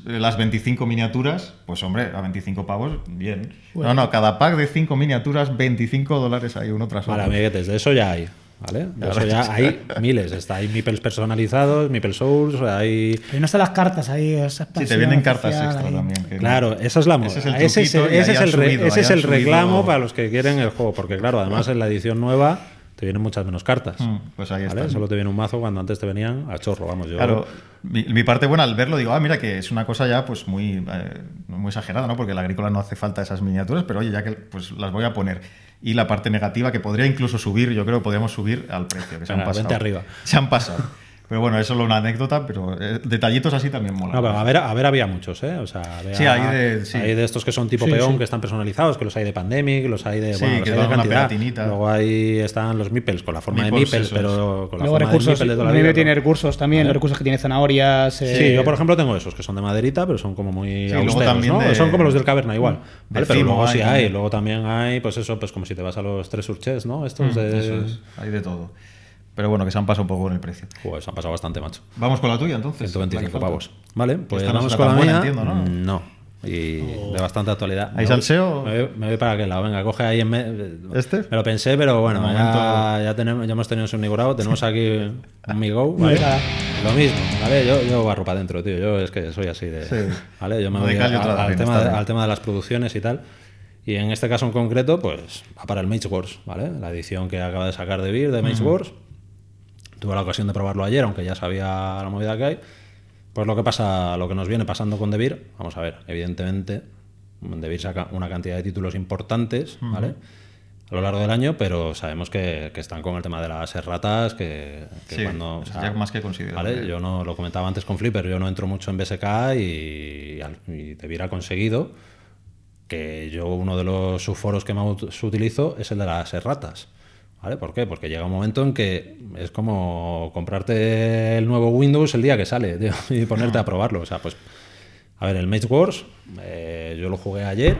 25 miniaturas, pues hombre, a 25 pavos, bien. Bueno. No, cada pack de 5 miniaturas, $25 hay uno tras otro. Vale, amiguetes, de eso ya hay. ¿Vale? De eso ya hay miles. Hay meeples personalizados, meeple souls, hay... Pero no están las cartas ahí. Esa Sí, te expansión vienen cartas oficial extra ahí. también. que- Claro, esa es la moda. Ese es el Ese es truquito y ahí han subido, ese ahí es han el reclamo subido- para los que quieren el juego. Porque claro, además en la edición nueva te vienen muchas menos cartas. Pues ahí ¿Vale? está. Solo te viene un mazo cuando antes te venían a chorro. Vamos, yo... Claro, mi parte buena al verlo digo, mira que es una cosa ya pues muy exagerada, ¿no? Porque la Agrícola no hace falta esas miniaturas, pero oye, ya que pues las voy a poner. Y la parte negativa, que podría incluso subir, yo creo que podríamos subir al precio, que se han Venga, pasado. vente arriba. Se han pasado. Pero bueno, es solo una anécdota, pero detallitos así también mola. No, pero a ver, había muchos, ¿eh? O sea, Sí, hay de estos que son tipo Sí, peón, sí. que están personalizados, que los hay de Pandemic, los hay de... Sí, bueno, los que hay de dan una cantidad. pegatinita. Luego ahí están los meeples, con la forma Meeples, de meeples, eso pero con la Luego forma recursos. de meeples de toda la El vida. mío tiene ¿no? recursos también, los recursos que tiene zanahorias. Sí, yo por ejemplo tengo esos que son de maderita, pero son como muy luego austeros, también ¿no? de- Son como los del Caverna igual. ¿vale? Pero Cimo luego sí hay hay, también. luego también hay, pues eso, pues como si te vas a los tres surches, ¿no? Estos de... Eso es, hay de todo. Pero bueno, que se han pasado un poco con el precio. Joder, se han pasado bastante, macho. Vamos con la tuya, entonces. 125 La que falta. pavos. Vale, pues Esta no vamos será con la tan mía. buena, entiendo, ¿no? No. Y de bastante actualidad. ¿Hay Me voy- salseo? Me voy para aquel lado. Venga, coge ahí ¿Este? Me lo pensé, pero bueno, De ya hemos tenido un Nigurao. Tenemos aquí un Mi Go, ¿vale? Venga. Lo mismo, ¿vale? Yo barro para adentro, tío. Yo es que soy así de... Sí. ¿Vale? Yo me Uno de voy cal y otro de arena, está bien. al tema de las producciones y tal. Y en este caso en concreto, pues va para el Mage Wars, ¿vale? La edición que acaba de sacar de Beer, de Mage Wars. Tuve la ocasión de probarlo ayer, aunque ya sabía la movida que hay. Pues lo que nos viene pasando con The Beer, vamos a ver, evidentemente, The Beer saca una cantidad de títulos importantes, ¿vale? A lo largo del año, pero sabemos que están con el tema de las erratas, que Sí, cuando... o es sea, ya más que considerable. ¿vale? Yo no lo comentaba antes con Flipper, yo no entro mucho en BSK y The Beer ha conseguido que yo uno de los subforos que más utilizo es el de las erratas. ¿Vale? ¿Por qué? Porque llega un momento en que es como comprarte el nuevo Windows el día que sale, tío, y ponerte a probarlo. O sea, pues, a ver, el Mage Wars, yo lo jugué ayer.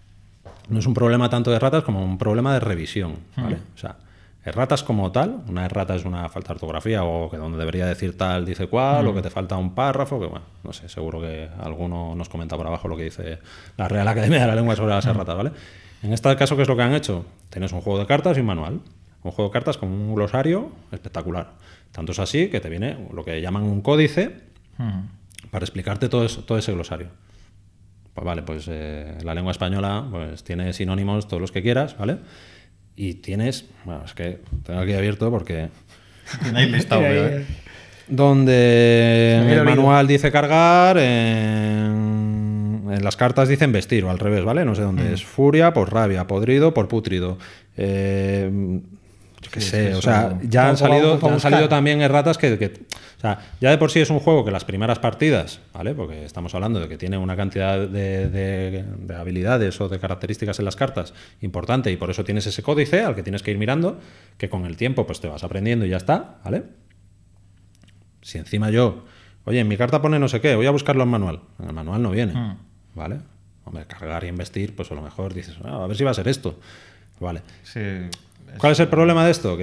No es un problema tanto de erratas como un problema de revisión, ¿vale? O sea, erratas como tal, una errata es una falta de ortografía o que donde debería decir tal dice cual, o que te falta un párrafo, que bueno, no sé, seguro que alguno nos comenta por abajo lo que dice la Real Academia de la Lengua sobre las erratas, ¿vale? En este caso, ¿qué es lo que han hecho? Tienes un juego de cartas y un manual. Un juego de cartas con un glosario espectacular. Tanto es así que te viene lo que llaman un códice para explicarte todo ese glosario. Pues vale, pues la lengua española pues tiene sinónimos todos los que quieras, ¿vale? Y tienes... Bueno, es que tengo aquí abierto porque... Tiene ahí listado, donde en el manual dice cargar, en las cartas dicen vestir, o al revés, ¿vale? No sé dónde es. Furia por rabia, podrido por pútrido. Yo qué sé, o sea, ya han salido también erratas que... O sea, ya de por sí es un juego que las primeras partidas, ¿vale? Porque estamos hablando de que tiene una cantidad de habilidades o de características en las cartas importante, y por eso tienes ese códice al que tienes que ir mirando, que con el tiempo pues te vas aprendiendo y ya está, ¿vale? Si encima yo, oye, en mi carta pone no sé qué, voy a buscarlo en manual. En el manual no viene, ¿vale? Hombre, cargar y investir, pues a lo mejor dices, a ver si va a ser esto. Vale. Sí, ¿Cuál es el problema de esto?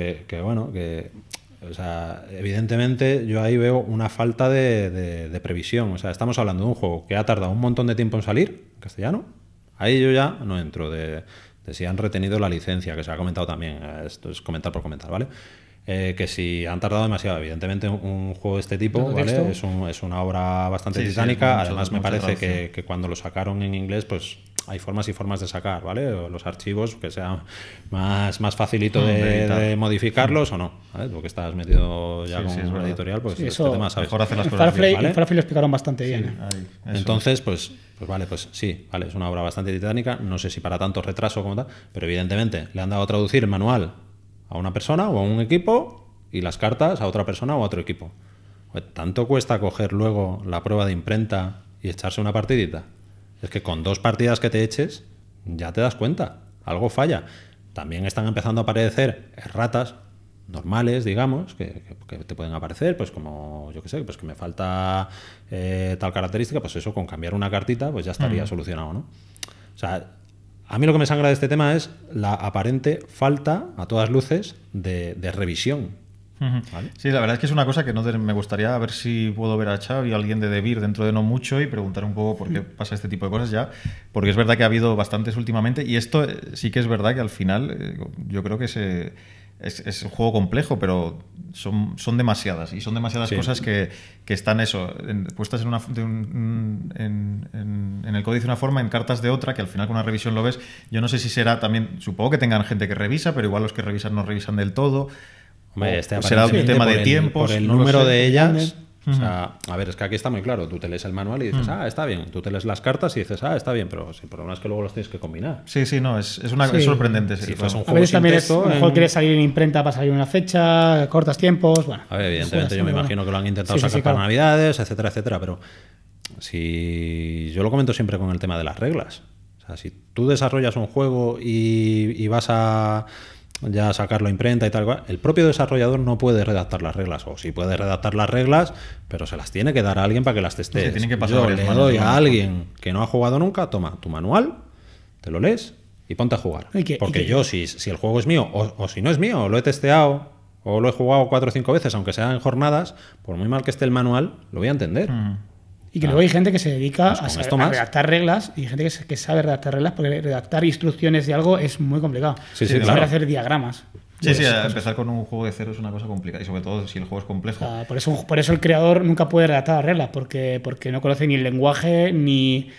O sea, evidentemente yo ahí veo una falta de previsión. O sea, estamos hablando de un juego que ha tardado un montón de tiempo en salir, en castellano. Ahí yo ya no entro de si han retenido la licencia, que se ha comentado también. Esto es comentar por comentar, ¿vale? Que si han tardado demasiado. Evidentemente un juego de este tipo, ¿vale? Es una obra bastante titánica. Además me parece que cuando lo sacaron en inglés, pues hay formas y formas de sacar, ¿vale? O los archivos, que sea más facilito de modificarlos o no, ¿vale? Porque estás metido ya con una editorial, pues este tema sabes. Mejor hacer las cosas bien, ¿vale? En Farfly lo explicaron bastante bien. Entonces, pues vale, pues sí, vale, es una obra bastante titánica. No sé si para tanto retraso como tal, pero evidentemente le han dado a traducir el manual a una persona o a un equipo y las cartas a otra persona o a otro equipo. ¿Tanto cuesta coger luego la prueba de imprenta y echarse una partidita? Es que con 2 partidas que te eches ya te das cuenta, algo falla. También están empezando a aparecer erratas normales, digamos, que te pueden aparecer, pues como, yo qué sé, pues que me falta tal característica, pues eso, con cambiar una cartita, pues ya estaría solucionado, ¿no? O sea, a mí lo que me sangra de este tema es la aparente falta, a todas luces, de revisión. ¿Vale? Sí, la verdad es que es una cosa que me gustaría ver si puedo ver a Xavi o a alguien de Devir dentro de no mucho y preguntar un poco por qué pasa este tipo de cosas ya, porque es verdad que ha habido bastantes últimamente y esto sí que es verdad que al final yo creo que es un juego complejo, pero son demasiadas y son demasiadas cosas que están puestas en el códice de una forma, en cartas de otra, que al final con una revisión lo ves. Yo no sé si será también, supongo que tengan gente que revisa, pero igual los que revisan no revisan del todo. Hombre, será un tema de tiempos. Por el número de ellas. O sea, a ver, es que aquí está muy claro. Tú te lees el manual y dices, está bien. Tú te lees las cartas y dices, está bien. Pero el problema es que luego los tienes que combinar. Sí, no, es sorprendente. Si fuese un a juego veces sin también texto, a lo mejor quieres salir en imprenta para salir en una fecha, cortas tiempos. Bueno, a ver, evidentemente yo me imagino que lo han intentado sacar para Navidades, etcétera, etcétera. Pero si yo lo comento siempre con el tema de las reglas. O sea, si tú desarrollas un juego y vas a ya sacarlo a imprenta y tal cual, el propio desarrollador no puede redactar las reglas, o sí puede redactar las reglas, pero se las tiene que dar a alguien para que las teste. Sí, tiene que pasar yo le doy a alguien que no ha jugado nunca, toma tu manual, te lo lees y ponte a jugar. Porque yo, si el juego es mío, o si no es mío, lo he testeado, o lo he jugado 4 o 5 veces, aunque sea en jornadas, por muy mal que esté el manual, lo voy a entender. Y que luego hay gente que se dedica pues a redactar reglas, y gente que sabe redactar reglas, porque redactar instrucciones de algo es muy complicado. Sí, saber claro. hacer diagramas. Empezar con un juego de cero es una cosa complicada, y sobre todo si el juego es complejo. Por eso el creador nunca puede redactar las reglas, porque no conoce ni el lenguaje, ni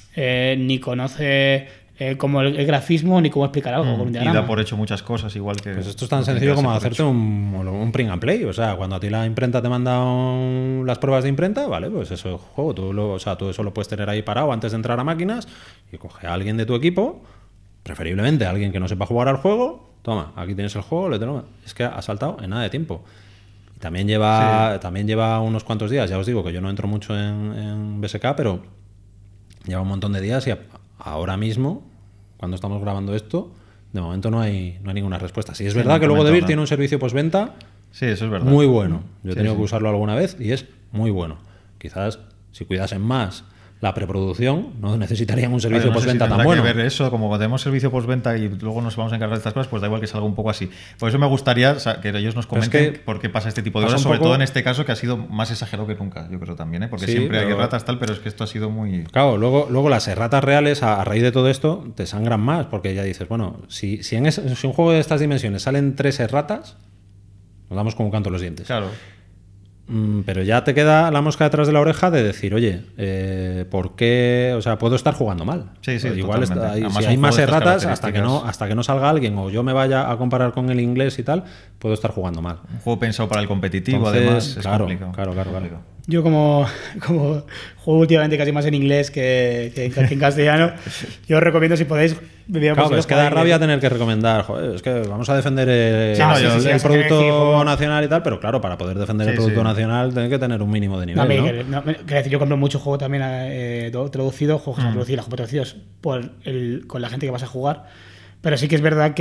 conoce como el grafismo, ni cómo explicar algo con un diagrama. Y da por hecho muchas cosas, igual que... Pues esto es tan sencillo como hacerte un print and play. O sea, cuando a ti la imprenta te manda las pruebas de imprenta, vale, pues eso es juego. Tú eso lo puedes tener ahí parado antes de entrar a máquinas y coge a alguien de tu equipo, preferiblemente a alguien que no sepa jugar al juego. Toma, aquí tienes el juego, es que ha saltado en nada de tiempo. Y también lleva unos cuantos días. Ya os digo que yo no entro mucho en BSK, pero lleva un montón de días y ahora mismo, cuando estamos grabando esto, de momento no hay ninguna respuesta. Sí, es verdad que luego Devir tiene un servicio postventa eso es verdad. muy bueno. Yo he tenido que usarlo alguna vez y es muy bueno. Quizás si cuidasen más la preproducción, no necesitarían un servicio postventa tan bueno. Que ver eso, como cuando tenemos servicio postventa y luego nos vamos a encargar de estas cosas, pues da igual que salga un poco así. Por eso me gustaría que ellos nos comenten por qué pasa este tipo de cosas, sobre todo en este caso que ha sido más exagerado que nunca, yo creo también, porque siempre hay erratas tal, pero es que esto ha sido muy... Claro, luego las erratas reales a raíz de todo esto te sangran más, porque ya dices, bueno, si en un juego de estas dimensiones salen 3 erratas, nos damos como un canto a los dientes. Claro. Pero ya te queda la mosca detrás de la oreja de decir, oye, ¿por qué? O sea, puedo estar jugando mal. Sí, igual si Además, hay más erratas, hasta que no salga alguien o yo me vaya a comparar con el inglés y tal, puedo estar jugando mal. Un juego pensado para el competitivo, Entonces, además, es claro. complicado. Yo como juego últimamente casi más en inglés que en castellano, yo os recomiendo si podéis... Claro, es que da rabia tener que recomendar, joder, es que vamos a defender el producto nacional y tal, pero claro, para poder defender el producto nacional tiene que tener un mínimo de nivel, ¿no? Quiero decir, yo compro mucho juego también traducido, juegos traducidos, traducidos con la gente que vas a jugar, pero sí que es verdad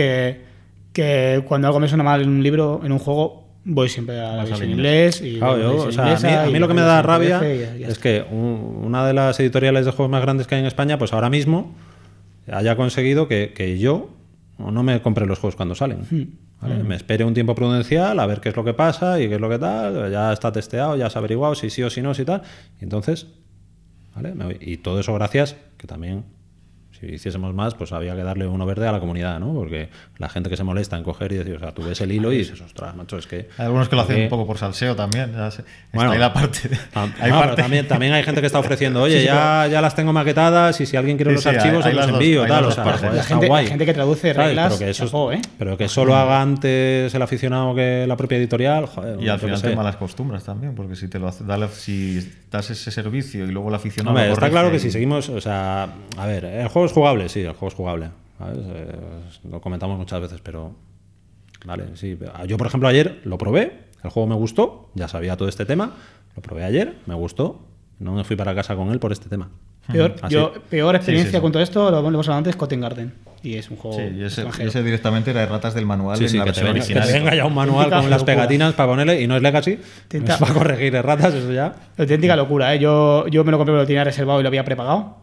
que cuando algo me suena mal en un libro, en un juego, voy siempre a la versión inglés. Y claro, a mí lo que me da rabia es que una de las editoriales de juegos más grandes que hay en España, pues ahora mismo haya conseguido que yo no me compre los juegos cuando salen. ¿Vale? Me espere un tiempo prudencial a ver qué es lo que pasa y qué es lo que tal. Ya está testeado, ya se ha averiguado si sí o si no, si tal. Y entonces, ¿vale? Y todo eso gracias que también... Si hiciésemos más, pues había que darle uno verde a la comunidad, ¿no? Porque la gente que se molesta en coger y decir, o sea, tú ves el hilo y dices, ostras, macho, es que... Hay algunos que lo hacen un poco por salseo también. Bueno, ahí la parte... También hay gente que está ofreciendo, oye, ya las tengo maquetadas y si alguien quiere los archivos, os los envío, tal. O sea, la gente que traduce reglas, pero que eso lo haga antes el aficionado que la propia editorial, joder. Y al final te malas costumbres también, porque si te lo hace, si das ese servicio y luego el aficionado... Hombre, está claro que si seguimos, o sea, a ver, el juego es jugable, sí, el juego es jugable. ¿Sabes? Lo comentamos muchas veces, pero... Vale, sí. Yo, por ejemplo, ayer lo probé, el juego me gustó, ya sabía todo este tema, lo probé ayer, me gustó, no me fui para casa con él por este tema. Peor experiencia con todo esto, lo hemos hablado antes, Cotton Garden. Y es un juego. Sí, y ese directamente era de ratas del manual en la versión original. Que te venga ya un manual con las pegatinas para ponerle, y no es Legacy, es para corregir erratas, eso ya. Auténtica locura, ¿eh? Yo me lo compré, lo tenía reservado y lo había prepagado.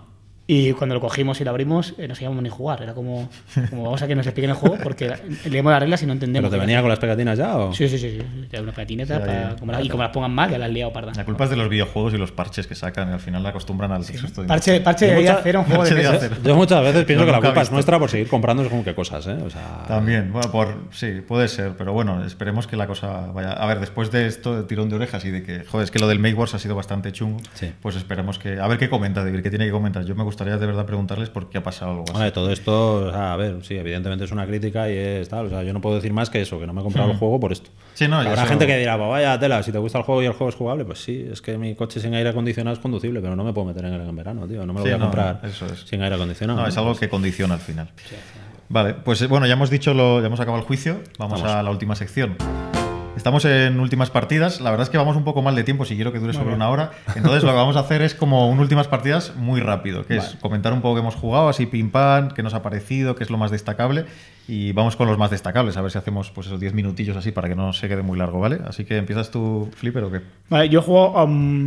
Y cuando lo cogimos y lo abrimos, no sabíamos ni jugar. Era como vamos a que nos expliquen el juego porque leemos las reglas y no entendemos. ¿Pero te venía con las pegatinas ya? ¿O? Sí. Te da una pegatineta y como las pongan mal, ya las has liado parda. La culpa es de los videojuegos y los parches que sacan. Y al final la acostumbran al resto de... Parche de hacer un juego de mesa. Yo muchas veces pienso que la culpa es nuestra por seguir comprando según qué cosas, ¿eh? O sea... También, bueno, sí, puede ser. Pero bueno, esperemos que la cosa vaya... A ver, después de esto, de tirón de orejas y de que, joder, es que lo del Make Wars ha sido bastante chungo, pues esperemos que... A ver qué comenta, David, qué tiene que comentar. Yo me gustaría de verdad preguntarles por qué ha pasado algo así. Todo esto, o sea, a ver, sí, evidentemente es una crítica y es tal. O sea, yo no puedo decir más que eso, que no me he comprado el juego por esto. Sí, no, habrá gente que dirá, pues vaya tela, si te gusta el juego y el juego es jugable, pues sí, es que mi coche sin aire acondicionado es conducible, pero no me puedo meter en él en verano, tío. No me lo voy a comprar sin aire acondicionado. No, es algo que condiciona al final. Sí, vale, pues bueno, ya hemos acabado el juicio. Vamos a la última sección. Estamos en últimas partidas. La verdad es que vamos un poco mal de tiempo, si quiero que dure sobre una hora. Entonces lo que vamos a hacer es como un últimas partidas muy rápido, que es comentar un poco que hemos jugado, así pim pam, qué nos ha parecido, qué es lo más destacable. Y vamos con los más destacables, a ver si hacemos pues esos 10 minutillos así para que no se quede muy largo, ¿vale? Así que empiezas tú, Flipper, ¿o qué? Vale, yo juego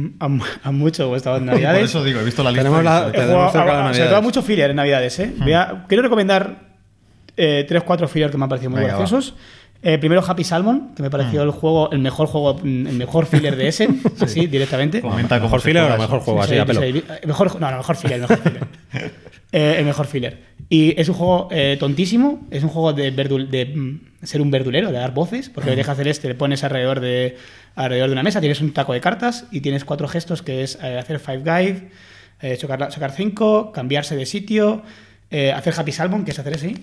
a mucho estas Navidades. Por eso digo, he visto la lista. Tenemos cerca de Navidades. Sobre todo mucho filler en Navidades, ¿eh? Quiero recomendar 3-4 fillers que me han parecido muy graciosos. Primero Happy Salmon, que me pareció el mejor filler de Essen, así directamente. Comenta mejor filler o el mejor juego, así a pelo. El mejor filler. El mejor filler. Y es un juego tontísimo, es un juego de ser un verdulero, de dar voces, porque lo que deja hacer le pones alrededor de una mesa, tienes un taco de cartas y tienes 4 gestos, que es hacer Five Guys, chocar 5, cambiarse de sitio, hacer Happy Salmon, que es hacer así.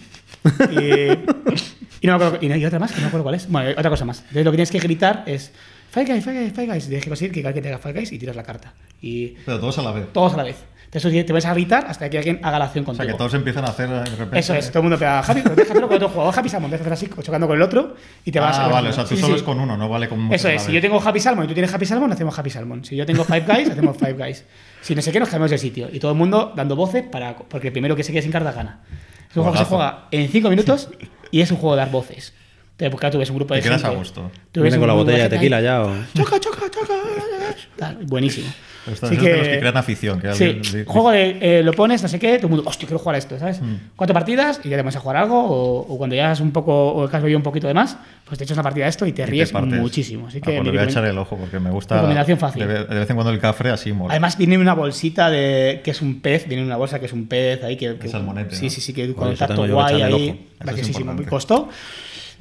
Y otra más, que no me acuerdo cuál es. Bueno, otra cosa más. Entonces lo que tienes que gritar es Five Guys. Y tienes que conseguir que cada que te haga Five Guys y tiras la carta. Pero todos a la vez. Todos a la vez. Entonces te vas a gritar hasta que alguien haga la acción contigo. O sea, que todos empiezan a hacer de repente. Eso es, todo el mundo pega Happy, pero déjatelo con otro jugador. Happy Salmon, dejas hacer así, chocando con el otro y te vas. Vale, o sea, tú solo es con uno, no vale con muchos. Eso es, si yo tengo Happy Salmon y tú tienes Happy Salmon, hacemos Happy Salmon. Si yo tengo Five Guys, hacemos Five Guys. Si no sé qué, nos cambiamos de sitio. Y todo el mundo dando voces porque el primero que se quede sin carta gana. Es un juego que se juega en 5 minutos y es un juego de dar voces. Entonces, porque tú ves un grupo de gente. ¿Te quedas a gusto? ¿Viene con la botella de tequila ya o...? Choca. Buenísimo. Estos son los que crean afición. Juego de lo pones, no sé qué, todo el mundo, hostia, quiero jugar a esto, ¿sabes? 4 partidas y ya te vas a jugar algo, o cuando ya has un poco, o que has bebido un poquito de más, pues te echas una partida de esto y te ríes muchísimo. Así que pues le voy a echar el ojo porque me gusta. Recomendación fácil. De vez en cuando el cafre así mola. Además, viene una bolsita que es un pez, viene una bolsa que es un pez ahí. El salmonete. Sí, que con el tacto guay ahí. Graciosísimo, me costó.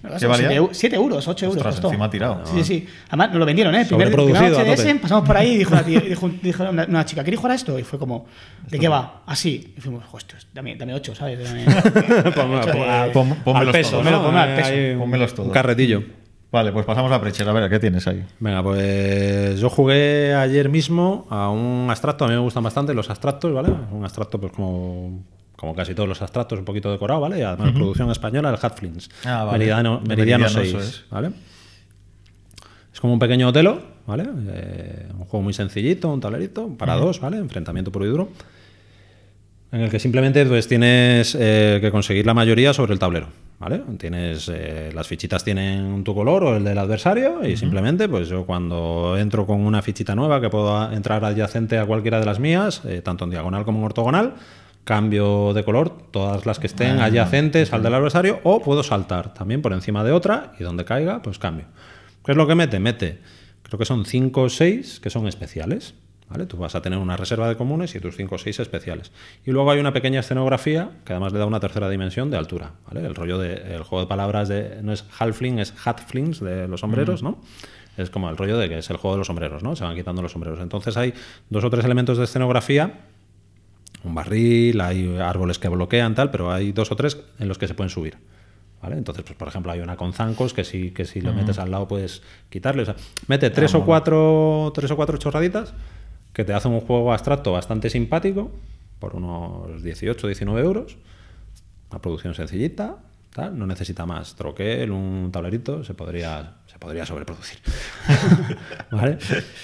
¿Qué valía? 7 euros, 8 euros. Ostras, costó. encima tirado. Sí. Además, nos lo vendieron, ¿eh? Primer Sobreproducido, HDS, a tope. pasamos por ahí y dijo una chica, ¿queréis jugar a esto? Y fue como, ¿de qué va? Así. Y fuimos, hostia, dame 8, ¿sabes? Pónmelos al peso, todos. ¿no? Ponme al peso. Ahí Pónmelos todos. Un carretillo. Vale, pues pasamos a Precher. A ver, ¿qué tienes ahí? Venga, pues yo jugué ayer mismo a un abstracto. A mí me gustan bastante los abstractos, ¿vale? Un abstracto, pues como casi todos los abstractos, un poquito decorado, ¿vale? Y además producción española, el Hatflings. Ah, vale. Meridiano Eso 6, es. ¿vale? Es como un pequeño Otelo, ¿vale? Un juego muy sencillito, un tablerito, para dos, ¿vale? Enfrentamiento puro y duro. En el que simplemente pues, tienes que conseguir la mayoría sobre el tablero, ¿vale? Tienes las fichitas tienen tu color o el del adversario y simplemente pues yo cuando entro con una fichita nueva que puedo entrar adyacente a cualquiera de las mías, tanto en diagonal como en ortogonal, cambio de color todas las que estén adyacentes al del adversario o puedo saltar también por encima de otra y donde caiga pues cambio. ¿Qué es lo que mete? Creo que son 5 o 6 que son especiales. ¿Vale? Tú vas a tener una reserva de comunes y tus 5 o 6 especiales. Y luego hay una pequeña escenografía que además le da una tercera dimensión de altura. ¿Vale? El rollo el juego de palabras no es halfling, es hatflings de los sombreros, ¿no? Es como el rollo de que es el juego de los sombreros, ¿no? Se van quitando los sombreros. Entonces hay 2 o 3 elementos de escenografía, un barril, hay árboles que bloquean, tal, pero hay 2 o 3 en los que se pueden subir. ¿Vale? Entonces, pues, por ejemplo, hay una con zancos que si lo metes al lado puedes quitarle. O sea, mete 3 o 4 chorraditas que te hacen un juego abstracto bastante simpático por unos 18 o 19 euros. Una producción sencillita, tal, no necesita más troquel, un tablerito, se podría sobreproducir. ¿Vale?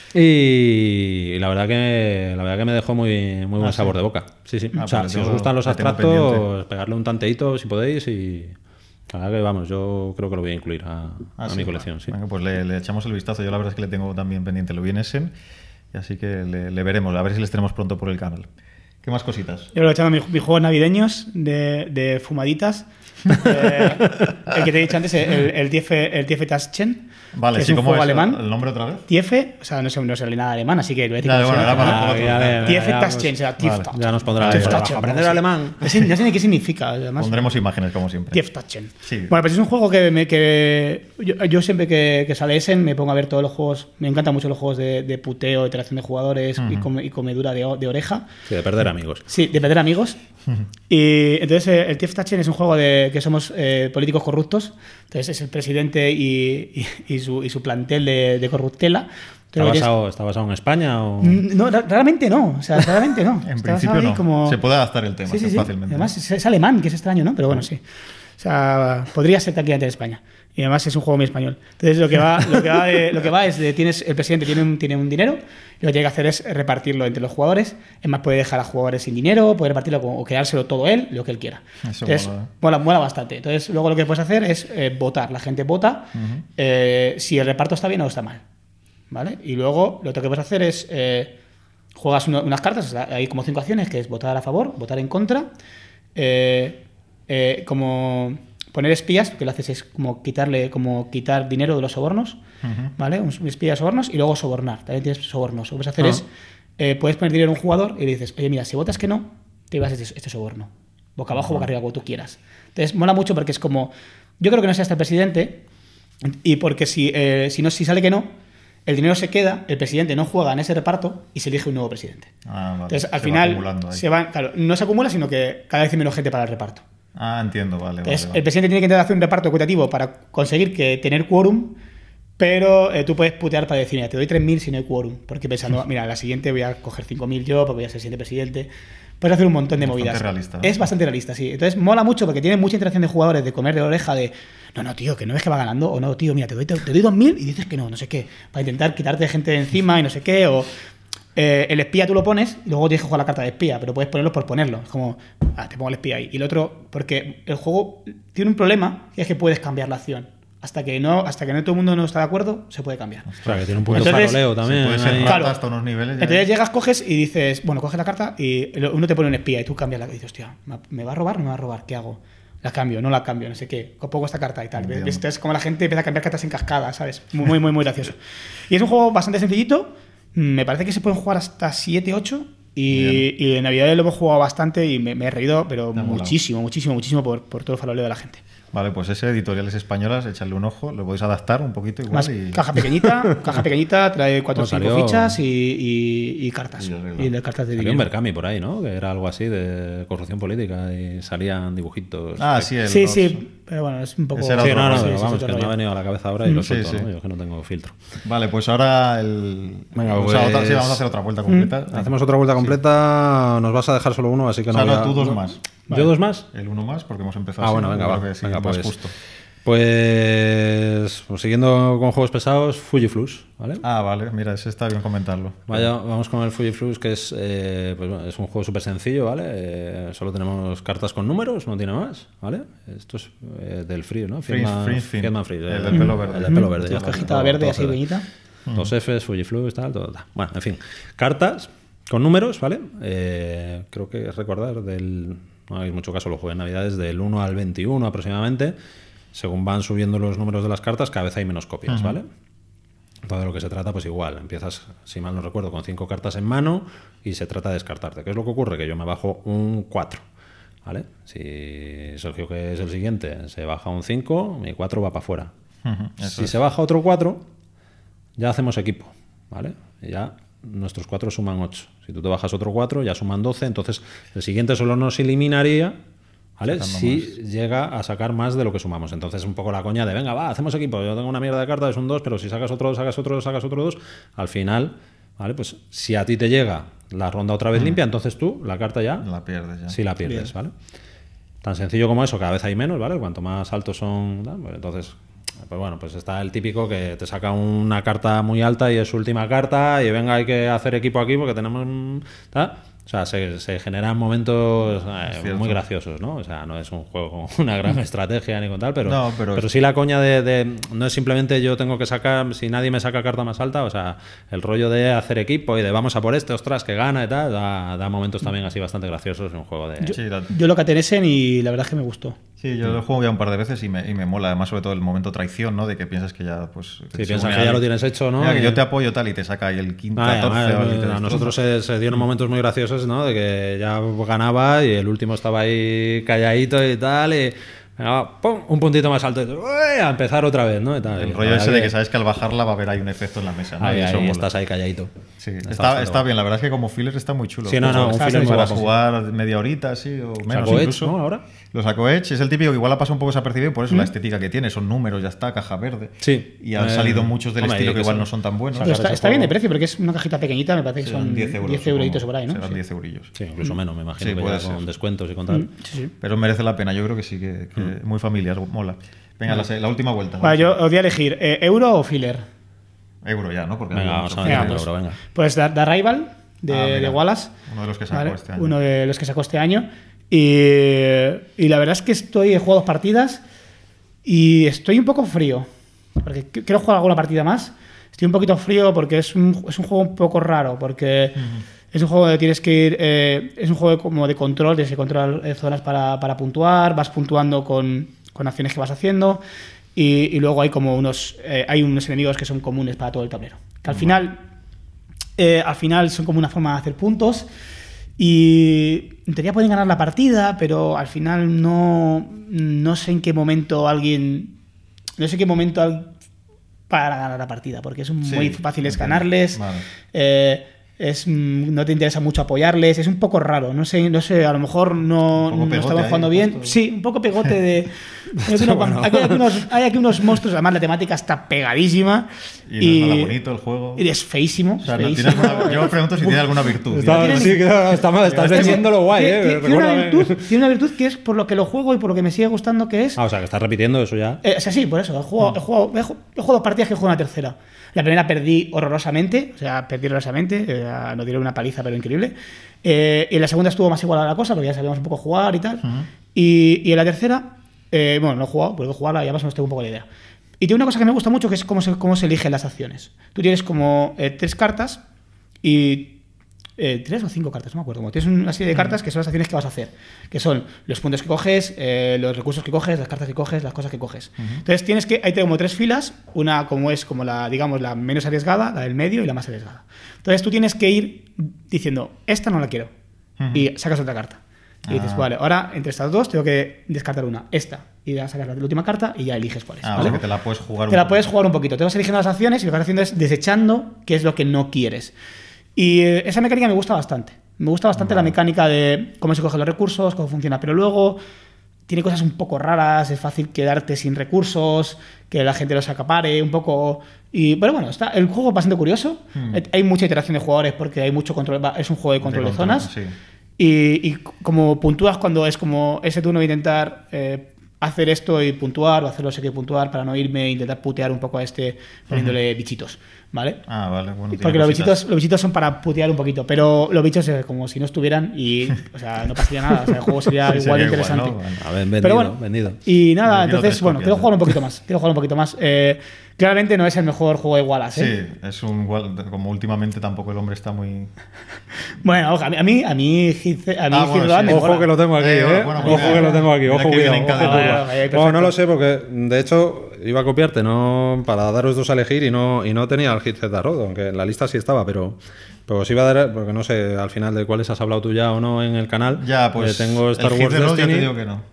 Y la verdad que me dejó muy buen sabor de boca. Sí. O sea, pues si os yo gustan los la tengo abstractos, pendiente. pegarle un tanteíto si podéis y la verdad que vamos, yo creo que lo voy a incluir a sí, mi colección. Sí. Venga, pues le echamos el vistazo. Yo la verdad es que le tengo también pendiente. Lo vi en Essen, y así que le veremos. A ver si les tenemos pronto por el canal. ¿Qué más cositas? Yo aprovechando mis juegos navideños de fumaditas. El que te he dicho antes, el Tiefe Taschen. Vale, que es sí, un ¿cómo juego es alemán. el nombre otra vez? Tiefe, o sea, no sé nada alemán, así que lo voy a decir Ya, como bueno, sea. era para Tiefe ya, Taschen, o sea, vale, Tieftaschen. Ya nos pondrá Tieftaschen, aprender sí. alemán. No sé ni qué significa, además. Pondremos imágenes, como siempre. Tieftaschen. Sí. Bueno, pues es un juego que yo siempre que sale Essen me pongo a ver todos los juegos. Me encantan mucho los juegos de puteo, interacción de jugadores y comedura de oreja. Sí, de perder amigos. Sí, de perder amigos. Y entonces el Tieftaschen es un juego de que somos políticos corruptos. Entonces es el presidente y su plantel de corruptela. ¿Está basado en España? O... No, realmente no. O sea, realmente no. En Está principio basado ahí no. como... Se puede adaptar el tema Sí. fácilmente. Además es alemán, que es extraño, ¿no? Pero bueno, sí. O sea, podría ser tranquilamente de España. Y además es un juego muy español. Entonces lo que va es de el presidente tiene un dinero y lo que tiene que hacer es repartirlo entre los jugadores. Es más, puede dejar a jugadores sin dinero, puede repartirlo o quedárselo todo él, lo que él quiera. Eso Entonces, mola bastante. Entonces luego lo que puedes hacer es votar. La gente vota si el reparto está bien o está mal. ¿Vale? Y luego lo otro que puedes hacer es juegas unas cartas, o sea, hay como 5 acciones, que es votar a favor, votar en contra, como poner espías, lo que lo haces es como quitar dinero de los sobornos, ¿vale? Un espía de sobornos y luego sobornar, también tienes sobornos. Lo que puedes hacer es, puedes poner dinero a un jugador y le dices, oye, mira, si votas que no, te llevas este soborno, boca abajo, boca arriba, como tú quieras. Entonces mola mucho porque es como, yo creo que no sea hasta el presidente, y porque si sale que no, el dinero se queda, el presidente no juega en ese reparto y se elige un nuevo presidente. Vale. Entonces, al Se final, va acumulando ahí. claro, no se acumula, sino que cada vez hay menos gente para el reparto. Entiendo, vale. Entonces, el presidente tiene que intentar hacer un reparto equitativo para conseguir tener quórum, pero tú puedes putear para decir, mira, te doy 3.000 si no hay quórum. Porque pensando, mira, la siguiente voy a coger 5.000 yo, porque voy a ser siguiente presidente. Puedes hacer un montón de movidas. Realista, ¿no? Es bastante realista, sí. Entonces, mola mucho porque tiene mucha interacción de jugadores, de comer de oreja, de no, tío, que no ves que va ganando, o no, tío, mira, te doy 2.000 y dices que no sé qué, para intentar quitarte gente de encima y no sé qué, o el espía tú lo pones y luego tienes que jugar la carta de espía, pero puedes ponerlo por ponerlo. Es como, te pongo el espía ahí. Y el otro, porque el juego tiene un problema, que es que puedes cambiar la acción. Hasta que no todo el mundo no está de acuerdo, se puede cambiar. O sea, que tiene un punto Entonces, faroleo también. puede ser ahí. rata Claro. hasta unos niveles. ya. Entonces llegas, coges y dices, bueno, coges la carta y uno te pone un espía y tú cambias la carta y dices, hostia, ¿me va a robar o no me va a robar? ¿Qué hago? La cambio, no la cambio, no sé qué. Pongo esta carta y tal. Entiendo. ¿Ves? Es como la gente empieza a cambiar cartas en cascada, ¿sabes? Muy gracioso. Y es un juego bastante sencillito. Me parece que se pueden jugar hasta 7, 8. Y en Navidad lo hemos jugado bastante y me he reído, pero Te ha molado. muchísimo por todo el faroleo de la gente. Vale, pues ese, Editoriales Españolas, echarle un ojo, lo podéis adaptar un poquito igual. Más caja pequeñita, trae 4 o 5 salió- fichas y cartas. Y Y de cartas de Había un dinero. Berkami por ahí, ¿no? Que era algo así de corrupción política y salían dibujitos. Ah, sí, Sí, sí, pero bueno, es un poco... Ese era Sí, otro no, rollo. pero sí, vamos, otro que me ha rollo. venido a la cabeza ahora y lo Sí, suelto, sí. ¿no? Yo que no tengo filtro. Vale, pues ahora el... Venga, o pues- sea, sí, vamos a hacer otra vuelta completa. Hacemos otra vuelta completa, nos vas a dejar solo uno, así que O no sea, voy no, a- tú 2 no- más. ¿Yo 2 más? El 1 más, porque hemos empezado Ah, así, bueno, venga, creo va. que sí, Venga, más pues, justo. pues siguiendo con juegos pesados, Fujiflux, ¿vale? Ah, vale, mira, ese está bien comentarlo. Vamos con el Fujiflux, que es, pues, bueno, es un juego súper sencillo, ¿vale? Solo tenemos cartas con números, no tiene más, ¿vale? Esto es del frío, ¿no? Friedman Freeze, el del pelo verde. El del pelo verde, La ya. cajita Todo- verde todo así verde. pequeñita. 2 Fs, Fujiflux, tal. Bueno, en fin. Cartas con números, ¿vale? Creo que es recordar no hay mucho caso, lo jugué en Navidades, del 1 al 21 aproximadamente. Según van subiendo los números de las cartas, cada vez hay menos copias, ¿vale? Todo de lo que se trata, pues igual. Empiezas, si mal no recuerdo, con 5 cartas en mano y se trata de descartarte. ¿Qué es lo que ocurre? Que yo me bajo un 4, ¿vale? Si Sergio, que es el siguiente, se baja un 5, mi 4 va para afuera. Eso Si se baja otro 4, ya hacemos equipo, ¿vale? Y ya nuestros 4 suman 8. Si tú te bajas otro 4, ya suman 12. Entonces, el siguiente solo nos eliminaría, ¿vale? Sacando Si llega a sacar más de lo que sumamos. Entonces, un poco la coña de, venga, va, hacemos equipo. Yo tengo una mierda de cartas, es un 2, pero si sacas otro 2, sacas otro 2, al final, ¿vale? Pues si a ti te llega la ronda otra vez limpia, entonces tú la carta ya La pierdes ya. sí la pierdes, ¿vale? Tan sencillo como eso, cada vez hay menos, ¿vale? Cuanto más altos son, ¿no? Pues entonces, pues bueno, pues está el típico que te saca una carta muy alta y es su última carta y venga, hay que hacer equipo aquí porque tenemos... ¿tal? O sea, se generan momentos cierto. muy graciosos, ¿no? O sea, no es un juego con una gran estrategia ni con tal, pero, No, pero sí la coña de no es simplemente yo tengo que sacar, si nadie me saca carta más alta, o sea, el rollo de hacer equipo y de vamos a por este, ostras, que gana y tal, da momentos también así bastante graciosos en un juego de... Sí, Yo lo caté en Essen y la verdad es que me gustó. sí, yo lo juego ya un par de veces y me mola. Además, sobre todo el momento traición, ¿no? De que piensas que ya, pues... Si piensas que ya lo tienes hecho, ¿no? Mira, que Y- yo te apoyo tal y te saca ahí el quinto, Ah, 14 además, o el a nosotros se dieron momentos muy graciosos, ¿no? De que ya ganaba y el último estaba ahí calladito y tal, y venga, ¡pum! Un puntito más alto y ¡uy! A empezar otra vez, ¿no? Y tal. El Y rollo la ese verdad de que sabes que al bajarla va a haber ahí un efecto en la mesa, ¿no? ahí, Y eso ahí mola. estás ahí calladito. Sí, Está está bastante bien. La verdad es que como filler está muy chulo. Sí, no, no, un Está filler muy para guapo, sí. jugar media horita, sí, o menos Sacó Edge, incluso. ¿no? Ahora. Lo sacó Edge, es el típico que igual ha pasado un poco desapercibido, por eso la estética que tiene, son números, ya está, caja verde. Sí. Y han salido muchos del hombre, estilo y que que igual son- no son tan buenos. Pero Sacar ese está bien de juego- precio porque es una cajita pequeñita, me parece que Serán son 10 euros. 10 euritos por ahí, ¿no? Serán Sí. 10 eurillos. Sí, incluso menos, me imagino Sí, que puede ya con ser. descuentos y con tal. Sí, sí. Pero merece la pena, yo creo que sí, que muy familiar, mola. Venga, la última vuelta. Vale, yo os voy a elegir ¿euro o filler? Euro ya, ¿no? Porque Venga, no vamos a hay meter Venga, un pues. euro, venga. Pues The Rival de mira, Wallace. uno de los que sacó ¿vale? este año. Uno de los que sacó este año. Y la verdad es que he jugado 2 partidas y estoy un poco frío. Porque quiero jugar alguna partida más. Estoy un poquito frío porque es un juego un poco raro. Porque es un juego donde tienes que ir. Es un juego como de control, tienes que controlar zonas para puntuar. Vas puntuando con acciones que vas haciendo. Y luego hay como unos enemigos que son comunes para todo el tablero. Que al final son como una forma de hacer puntos. Y en teoría pueden ganar la partida, pero al final no sé en qué momento para ganar la partida, porque es muy fácil ganarles. Vale. No te interesa mucho apoyarles, es un poco raro, no sé, a lo mejor no pegote estamos ahí, jugando bien. puesto. Sí, un poco pegote de... hay aquí unos monstruos, además la temática está pegadísima. Y no es nada bonito el juego. Y es feísimo. O sea, no tiene yo me pregunto si tiene alguna virtud. Estás vendiéndolo guay, Tiene una virtud que es por lo que lo juego y por lo que me sigue gustando, que es... Ah, o sea, que estás repitiendo eso ya. O sea, sí, por eso. He jugado 2 partidas que he jugado una tercera. La primera perdí horrorosamente, no tiré una paliza, pero increíble. Y la segunda estuvo más igual a la cosa, porque ya sabíamos un poco jugar y tal. Y en la tercera, bueno, no he jugado, porque jugarla ya más o menos tengo un poco la idea. Y tiene una cosa que me gusta mucho, que es cómo se eligen las acciones. Tú tienes como 3 cartas y... 3 o 5 cartas, no me acuerdo. Como tienes una serie de cartas que son las acciones que vas a hacer, que son los puntos que coges, los recursos que coges, las cartas que coges, las cosas que coges. Entonces hay como 3 filas, una como es como la menos arriesgada, la del medio y la más arriesgada. Entonces tú tienes que ir diciendo, esta no la quiero, y sacas otra carta. Y dices, vale, ahora entre estas dos tengo que descartar una, esta, y vas a sacar la última carta y ya eliges cuál es. O ¿vale? sea que te la puedes jugar Te la puedes jugar un poquito. Te vas eligiendo las acciones y lo que vas haciendo es desechando qué es lo que no quieres. Y esa mecánica me gusta bastante. Me gusta bastante la mecánica de cómo se cogen los recursos, cómo funciona. Pero luego tiene cosas un poco raras, es fácil quedarte sin recursos, que la gente los acapare un poco. Pero bueno, el juego es bastante curioso. Hay mucha interacción de jugadores porque hay mucho control. Es un juego de control de zonas. Sí. Y como puntúas cuando es como ese turno de intentar hacer esto y puntuar, o hacer lo que hay que puntuar para no irme e intentar putear un poco a este poniéndole bichitos, ¿vale? Vale, bueno. Porque los bichitos son para putear un poquito, pero los bichos es como si no estuvieran y, o sea, no pasaría nada. O sea, el juego sería Sí, igual sería interesante. igual, ¿no? A ver, vendido, Pero bueno, vendido. Y nada, Vendido entonces, tres bueno, copias, quiero jugar un poquito más. Claramente no es el mejor juego de Wallace, ¿eh? Sí, es como últimamente tampoco el hombre está muy... Bueno, ojo, a mí Heath bueno, Ledger me sí. Ojo mola. que lo tengo aquí, bueno, Ojo que lo tengo aquí, mira ojo, que viene cuidado. encadenado. Ojo, cuidado. Vale, No, perfecto. no lo sé porque, de hecho, iba a copiarte no para daros dos a elegir y no tenía el Hit Z Road, aunque en la lista sí estaba, pero os iba a dar, porque no sé al final de cuáles has hablado tú ya o no en el canal. Ya, pues tengo Star el Wars Hit the Road ya Destiny. te digo que no.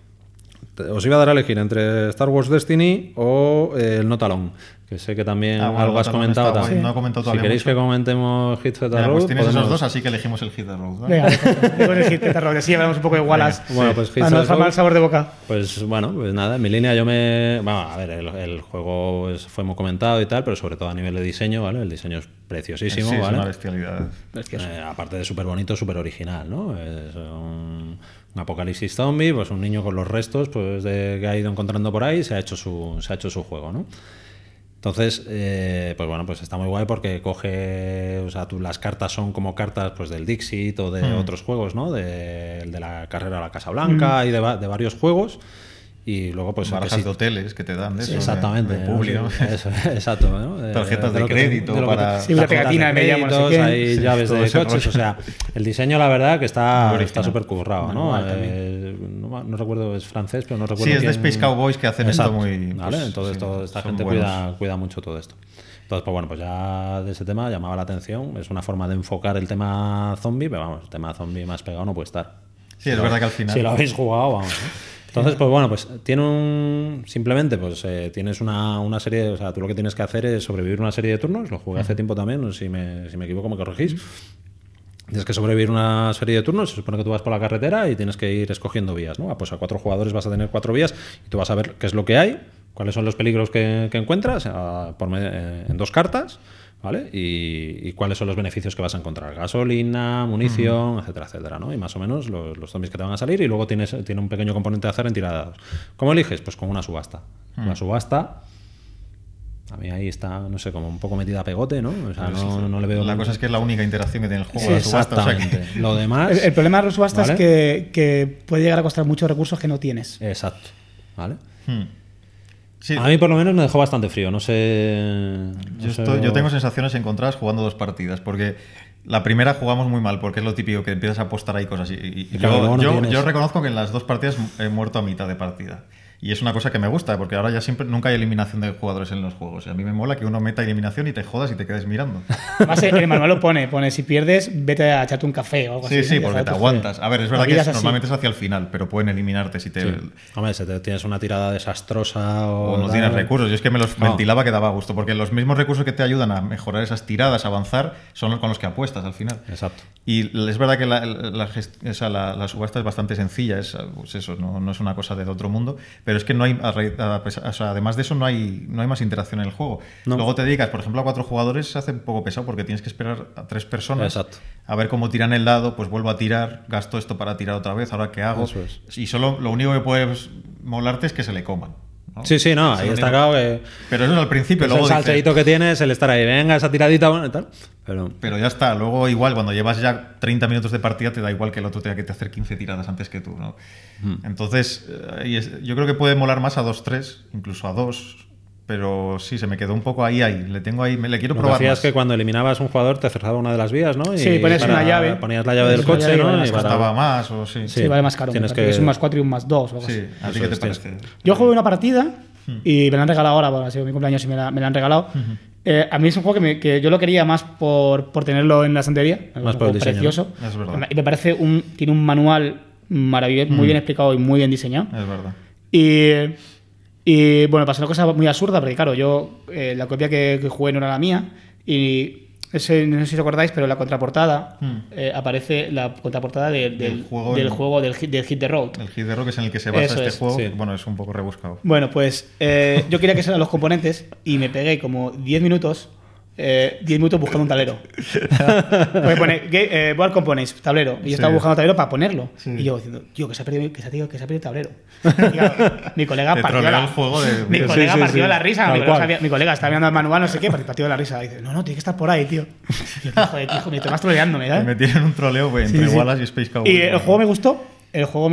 Os iba a dar a elegir entre Star Wars Destiny o el Not Alone, que sé que también Bueno, algo has Not Alone comentado. está guay. también. No he comentado Si todavía queréis mucho. que comentemos Hit Z Mira, Road, pues tienes esos podemos- dos, así que elegimos el Hit the Road, ¿vale? Venga, perfecto. Con el Heath Ledger, así hablamos un poco de Wallace. Bueno, pues Hit Para no Z dejar mal Road. el sabor de boca. Pues bueno, pues nada, en mi línea Bueno, a ver, el juego fue muy comentado y tal, pero sobre todo a nivel de diseño, ¿vale? El diseño es preciosísimo, Sí, es ¿vale? una bestialidad. Aparte de súper bonito, súper original, ¿no? Es un apocalipsis zombie, pues un niño con los restos pues que ha ido encontrando por ahí, se ha hecho su juego, ¿no? Entonces, pues bueno, pues está muy guay porque coge, o sea, las cartas son como cartas pues del Dixit o de otros juegos, ¿no? El de la carrera a la Casa Blanca y de varios juegos. Y luego, pues. Barajas de hoteles que te dan de eso. Exactamente. De Publi, ¿no? Eso, exacto. ¿no? Tarjetas de lo que- crédito de lo que- para- Sí, una tarjetas pegatina de me llamo, no sé créditos, qué. hay Sí, llaves todo de ese coches. rollo. O sea, el diseño, la verdad, que Muy está original. súper currado, ¿no? Manual también. No recuerdo, es francés, pero no recuerdo. Sí, es de quién- Space Cowboys que hacen Exacto, esto muy... ¿vale? pues, Entonces, sí, toda esta son gente buenos. cuida mucho todo esto. Entonces, pues bueno, pues ya de ese tema llamaba la atención. Es una forma de enfocar el tema zombie, pero vamos, el tema zombie más pegado no puede estar. Sí, es verdad que al final... Si lo habéis jugado, vamos. ¿no? Entonces, pues bueno, pues simplemente pues tienes una serie, o sea, tú lo que tienes que hacer es sobrevivir una serie de turnos, lo jugué hace tiempo también, no sé si me equivoco me corregís. Tienes que sobrevivir una serie de turnos, se supone que tú vas por la carretera y tienes que ir escogiendo vías, ¿no? Pues a 4 jugadores vas a tener 4 vías y tú vas a ver qué es lo que hay, cuáles son los peligros que encuentras en 2 cartas, ¿vale? Y cuáles son los beneficios que vas a encontrar. Gasolina, munición, etcétera, etcétera, ¿no? Y más o menos los zombies que te van a salir y luego tiene un pequeño componente de azar en tirada de dados. ¿Cómo eliges? Pues con una subasta. La subasta... A mí ahí está, no sé, como un poco metida a pegote, ¿no? O sea, no le veo... La cosa es que es la única interacción que tiene el juego. Sí, la subasta, o sea que- exactamente. Lo demás... El problema de las subastas ¿vale? es que puede llegar a costar muchos recursos que no tienes. Exacto, ¿vale? Sí, A mí por lo menos me dejó bastante frío, no sé... yo tengo sensaciones encontradas jugando 2 partidas, porque la primera jugamos muy mal, porque es lo típico que empiezas a apostar ahí cosas. Y claro, luego no tienes- yo reconozco que en las 2 partidas he muerto a mitad de partida. Y es una cosa que me gusta, porque ahora ya nunca hay eliminación de jugadores en los juegos. Y a mí me mola que uno meta eliminación y te jodas y te quedes mirando. Además, el manual lo pone si pierdes, vete a echarte un café o algo Sí, así. sí, ¿no? porque Deja te tu aguantas. A ver, es verdad La que vida es así. normalmente es hacia el final, pero pueden eliminarte si te... Sí. Hombre, si tienes una tirada desastrosa O no tal. tienes recursos. Yo es que me los No. ventilaba que daba gusto, porque los mismos recursos que te ayudan a mejorar esas tiradas, a avanzar, son con los que apuestas al final. Exacto. Y es verdad que la subasta es bastante sencilla, pues eso, no es una cosa de otro mundo, pero es que no hay, además de eso, no hay más interacción en el juego. No. Luego te dedicas, por ejemplo, a 4 jugadores, se hace un poco pesado porque tienes que esperar a 3 personas Exacto. a ver cómo tiran el dado, pues vuelvo a tirar, gasto esto para tirar otra vez, ahora qué hago. Eso es. Y solo lo único que puede molarte es que se le coman, ¿no? Sí, no, Es ahí lo está único. claro que... Pero eso es al principio, Es luego el dices, salteito que tienes, el estar ahí, venga, esa tiradita, bueno, y tal. Pero pero ya está. Luego, igual, cuando llevas ya 30 minutos de partida, te da igual que el otro tenga que hacer 15 tiradas antes que tú, ¿no? Entonces, yo creo que puede molar más a 2-3, incluso a 2. Pero sí, se me quedó un poco ahí. Le tengo ahí, le quiero lo que probar hacías más. es que cuando eliminabas un jugador te cerraba una de las vías, ¿no? Y Sí, pones una llave. Ponías la llave del Pones una coche, llave y ¿no? vas Y Costaba más o sí. Sí, vale más caro. Tienes me parece que- es un +4 y un +2 o algo así. Sí, ¿a ti Eso qué te es, parece? Yo jugué una partida y me la han regalado ahora, bueno, ha sido mi cumpleaños y me la han regalado. A mí es un juego que yo lo quería más por tenerlo en la estantería. Es un Más por juego el diseño, precioso. ¿no? Es verdad. Y me parece tiene un manual maravilloso, muy bien explicado y muy bien diseñado. Es verdad. Y bueno, pasó una cosa muy absurda, porque claro, yo la copia que jugué no era la mía, y no sé si os acordáis, pero en la contraportada aparece la contraportada del juego del Hit the Road. El Hit the Road, que es en el que se basa Eso este es. juego, Sí. bueno, es un poco rebuscado. Bueno, pues yo quería que sean los componentes y me pegué como 10 minutos buscando un tablero. Porque pone Board Components, tablero. Y yo estaba buscando tablero para ponerlo. Sí. Y yo diciendo, tío, que se ha perdido el tablero. Y claro, mi colega Te partió trolea la, el juego de- mi Sí, colega sí, partió sí. la risa. Tal cual. Mi colega estaba mirando el manual, no sé qué, partió de la risa. Y dice, no, tiene que estar por ahí, tío. Y yo, joder, tío, me estás troleándome, Me ¿sabes? metieron un troleo pues, entre Sí. Wallace y Space Cowboy. Y el juego me gustó. El juego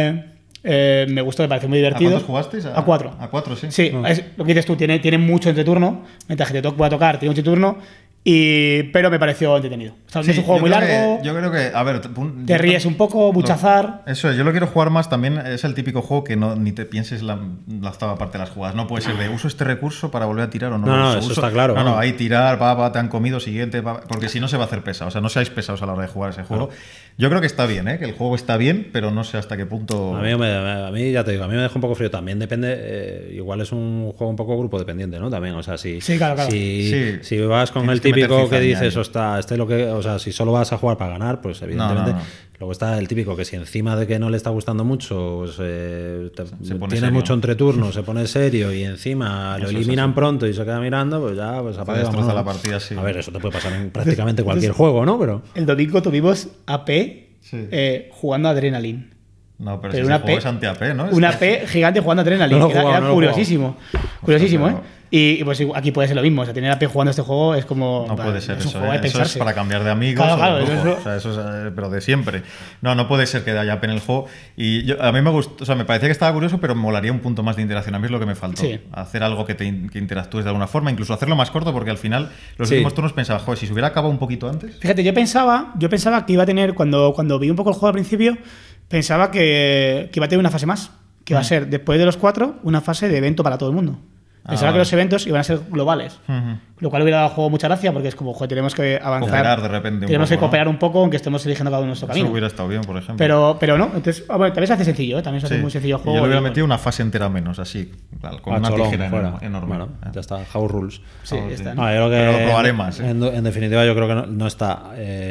me gustó, me pareció muy ¿A divertido. cuántos jugasteis? A 4. A 4, sí. Sí, es lo que dices tú, tiene mucho entreturno, mientras que te pueda tocar, tiene mucho entreturno, pero me pareció entretenido. O sea, no es un juego muy largo, Yo creo que, a ver, te ríes un poco, mucho azar. Eso es, yo lo quiero jugar más también. Es el típico juego que ni te pienses la octava parte de las jugadas. No puede ser de uso este recurso para volver a tirar o no. No, uso, eso está claro. No, ahí tirar, te han comido, siguiente, porque si no se va a hacer pesado. O sea, no seáis pesados a la hora de jugar ese juego. Yo creo que está bien, que el juego está bien, pero no sé hasta qué punto. A mí ya te digo, a mí me deja un poco frío. También depende, igual es un juego un poco grupo dependiente, ¿no? También, o sea, si Claro. si vas con Tienes el que meter típico que cizaña dices, ahí. o sea, si solo vas a jugar para ganar, pues evidentemente. No. Luego está el típico que si encima de que no le está gustando mucho, pues, pone tiene serio. mucho entreturno, se pone serio y encima lo Eso es eliminan así. pronto y se queda mirando, pues ya pues apaga y destroza vámonos. la partida, sí. A ver, eso te puede pasar en prácticamente cualquier juego, ¿no? Pero El domingo tuvimos AP Sí. jugando Adrenaline. No, pero Pero si una ese juego P- es anti-AP, ¿no? Una P gigante jugando Adrenaline. No lo he Era jugado, no lo he curiosísimo. Curiosísimo, Ostras, ¿eh? Y pues aquí puede ser lo mismo. O sea, tener AP jugando este juego es como. No puede ser es un eso, juego de Eso es pensarse. para cambiar de amigos. Claro, o de grupo. eso- O sea, eso es, pero de siempre. No puede ser que haya AP en el juego. Y a mí me gustó, o sea, me parecía que estaba curioso, pero me molaría un punto más de interacción. A mí es lo que me faltó. Sí. Hacer algo que interactúes de alguna forma, incluso hacerlo más corto, porque al final los Sí. últimos turnos pensaba, joder, si se hubiera acabado un poquito antes. Fíjate, yo pensaba que iba a tener, cuando vi un poco el juego al principio, pensaba que iba a tener una fase más. Que iba a ser, después de los 4, una fase de evento para todo el mundo. Pensaba que vale. los eventos iban a ser globales. Ujú. Lo cual hubiera dado al juego mucha gracia porque es como, joder, tenemos que avanzar. Cooperar de repente un tenemos poco, que cooperar un poco, aunque estemos eligiendo cada uno nuestro Eso camino. hubiera estado bien, por ejemplo. Pero no, entonces, bueno, también se hace sencillo, ¿eh? También se hace Sí. muy sencillo el Y juego. yo le hubiera y, metido una fase entera menos, así, con a una cholón, tijera fuera. enorme. Bueno, ya está, house rules. Sí, Oh, ya está. No, yo creo que Pero lo probaré más. En definitiva, yo creo que no está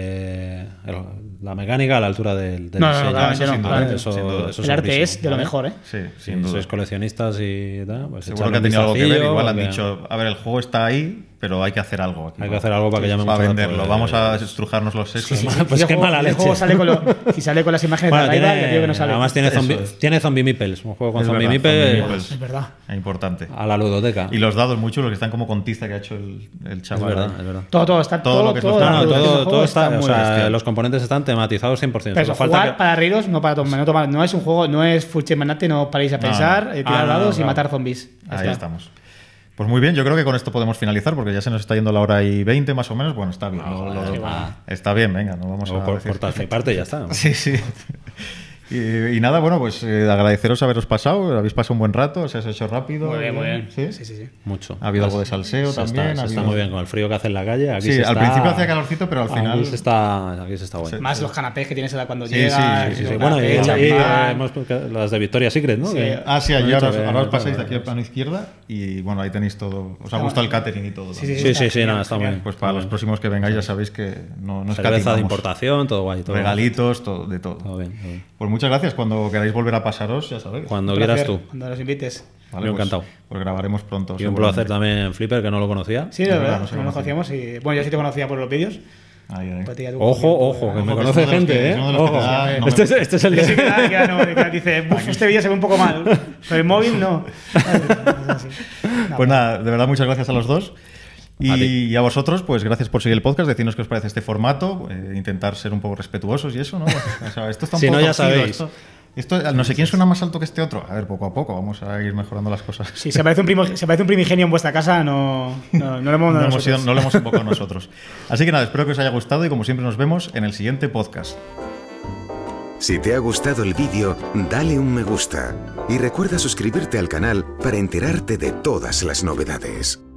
la mecánica a la altura del No, diseño. claramente eso no, sin duda, claramente. Eso- sin duda. eso El arte segurísimo, es de lo ¿vale? mejor, ¿eh? Sí, Si sin duda. sois coleccionistas y tal, pues Seguro echarle que ha un tenido algo que ver. vistacillo, Igual han porque dicho, a ver, el juego está ahí, pero hay que hacer algo aquí. Hay que hacer algo para que llame Para mucho la venderlo. atención. Vamos a estrujarnos los sesos. Sí, Pues si qué el mala juego- el leche. juego sale si sale con las imágenes Bueno, de arriba, ya digo que no sale. además tiene Eso zombie, es. tiene zombie meeples, un juego con Es zombie verdad, meeples zombie meeples. Es verdad. Es importante. a la ludoteca. Y los dados muy chulos que están como con tiza que ha hecho el Es chaval. verdad, es verdad. Todo está Todo lo que es los No, dados. no, la producción del todo juego está, o muy sea, bestial. los componentes están tematizados 100%. Pero Solo eso, falta jugar que- para reíros, no para tomar. No es un juego, no es full chemanate, no paréis a pensar, tirar no, dados y claro. matar zombies. Ya Ahí está. estamos. Pues muy bien, yo creo que con esto podemos finalizar porque ya se nos está yendo la hora y 20 más o menos. Bueno, está bien. Está bien, venga, no vamos a o decir. cortas mi parte y ya está. Sí, sí. Y nada, bueno, pues agradeceros haberos pasado. Habéis pasado un buen rato, se os ha hecho rápido. Muy bien, muy bien. ¿Sí? Sí. Mucho. Ha habido algo de salseo Se también. Está, ha se está habido- muy bien con el frío que hace en la calle. Aquí Sí, se al está- principio hacía calorcito, pero al final. Aquí se está bueno. Sí. Más los canapés que tienes cuando Sí, llegas. sí, sí, los sí. Bueno, canapés, y champán. las de Victoria's Secret, ¿no? Sí. Que- Ah, sí, han allí dicho ahora, que- ahora os pasáis de aquí al plano izquierda y bueno, ahí tenéis todo. Os ha gustado el catering y todo. Sí, también. Sí, sí, Está no, está muy bien. Pues para los próximos que vengáis ya sabéis que no Cerveza escatimamos. de importación, todo guay. Todo Regalitos, todo, de todo. Todo bien, todo bien. Pues muchas gracias. Cuando queráis volver a pasaros, ya sabéis. Cuando Un quieras placer, tú. Cuando nos invites. Vale, Yo pues- encantado. Pues grabaremos pronto. Y un seguramente. placer también Flipper, que no lo conocía. Sí, de verdad, no se no nos conocía. conocíamos y. Bueno, yo sí te conocía por los vídeos. Ahí, ahí. Pues te ya tú Ojo, conocías, ojo, que pues, me Ojo, que conoce es uno de los gente, que- ¿eh? es uno de los que Ojo. te da- no me- Este es el Sí, de... que dice, "Buf, este vídeo se ve un poco mal. Pero el móvil no. Pues nada, de verdad, muchas gracias a los dos. A ti. Y a vosotros, pues gracias por seguir el podcast, decirnos qué os parece este formato, intentar ser un poco respetuosos y eso, ¿no? O sea, esto está un Si poco no, ya torcido, sabéis. Esto, no sé quién suena más alto que este otro. A ver, poco a poco, vamos a ir mejorando las cosas. Si se aparece un primigenio en vuestra casa, no lo hemos No, dado hemos nosotros. no lo hemos invocado nosotros. Así que nada, espero que os haya gustado y como siempre nos vemos en el siguiente podcast. Si te ha gustado el vídeo, dale un me gusta y recuerda suscribirte al canal para enterarte de todas las novedades.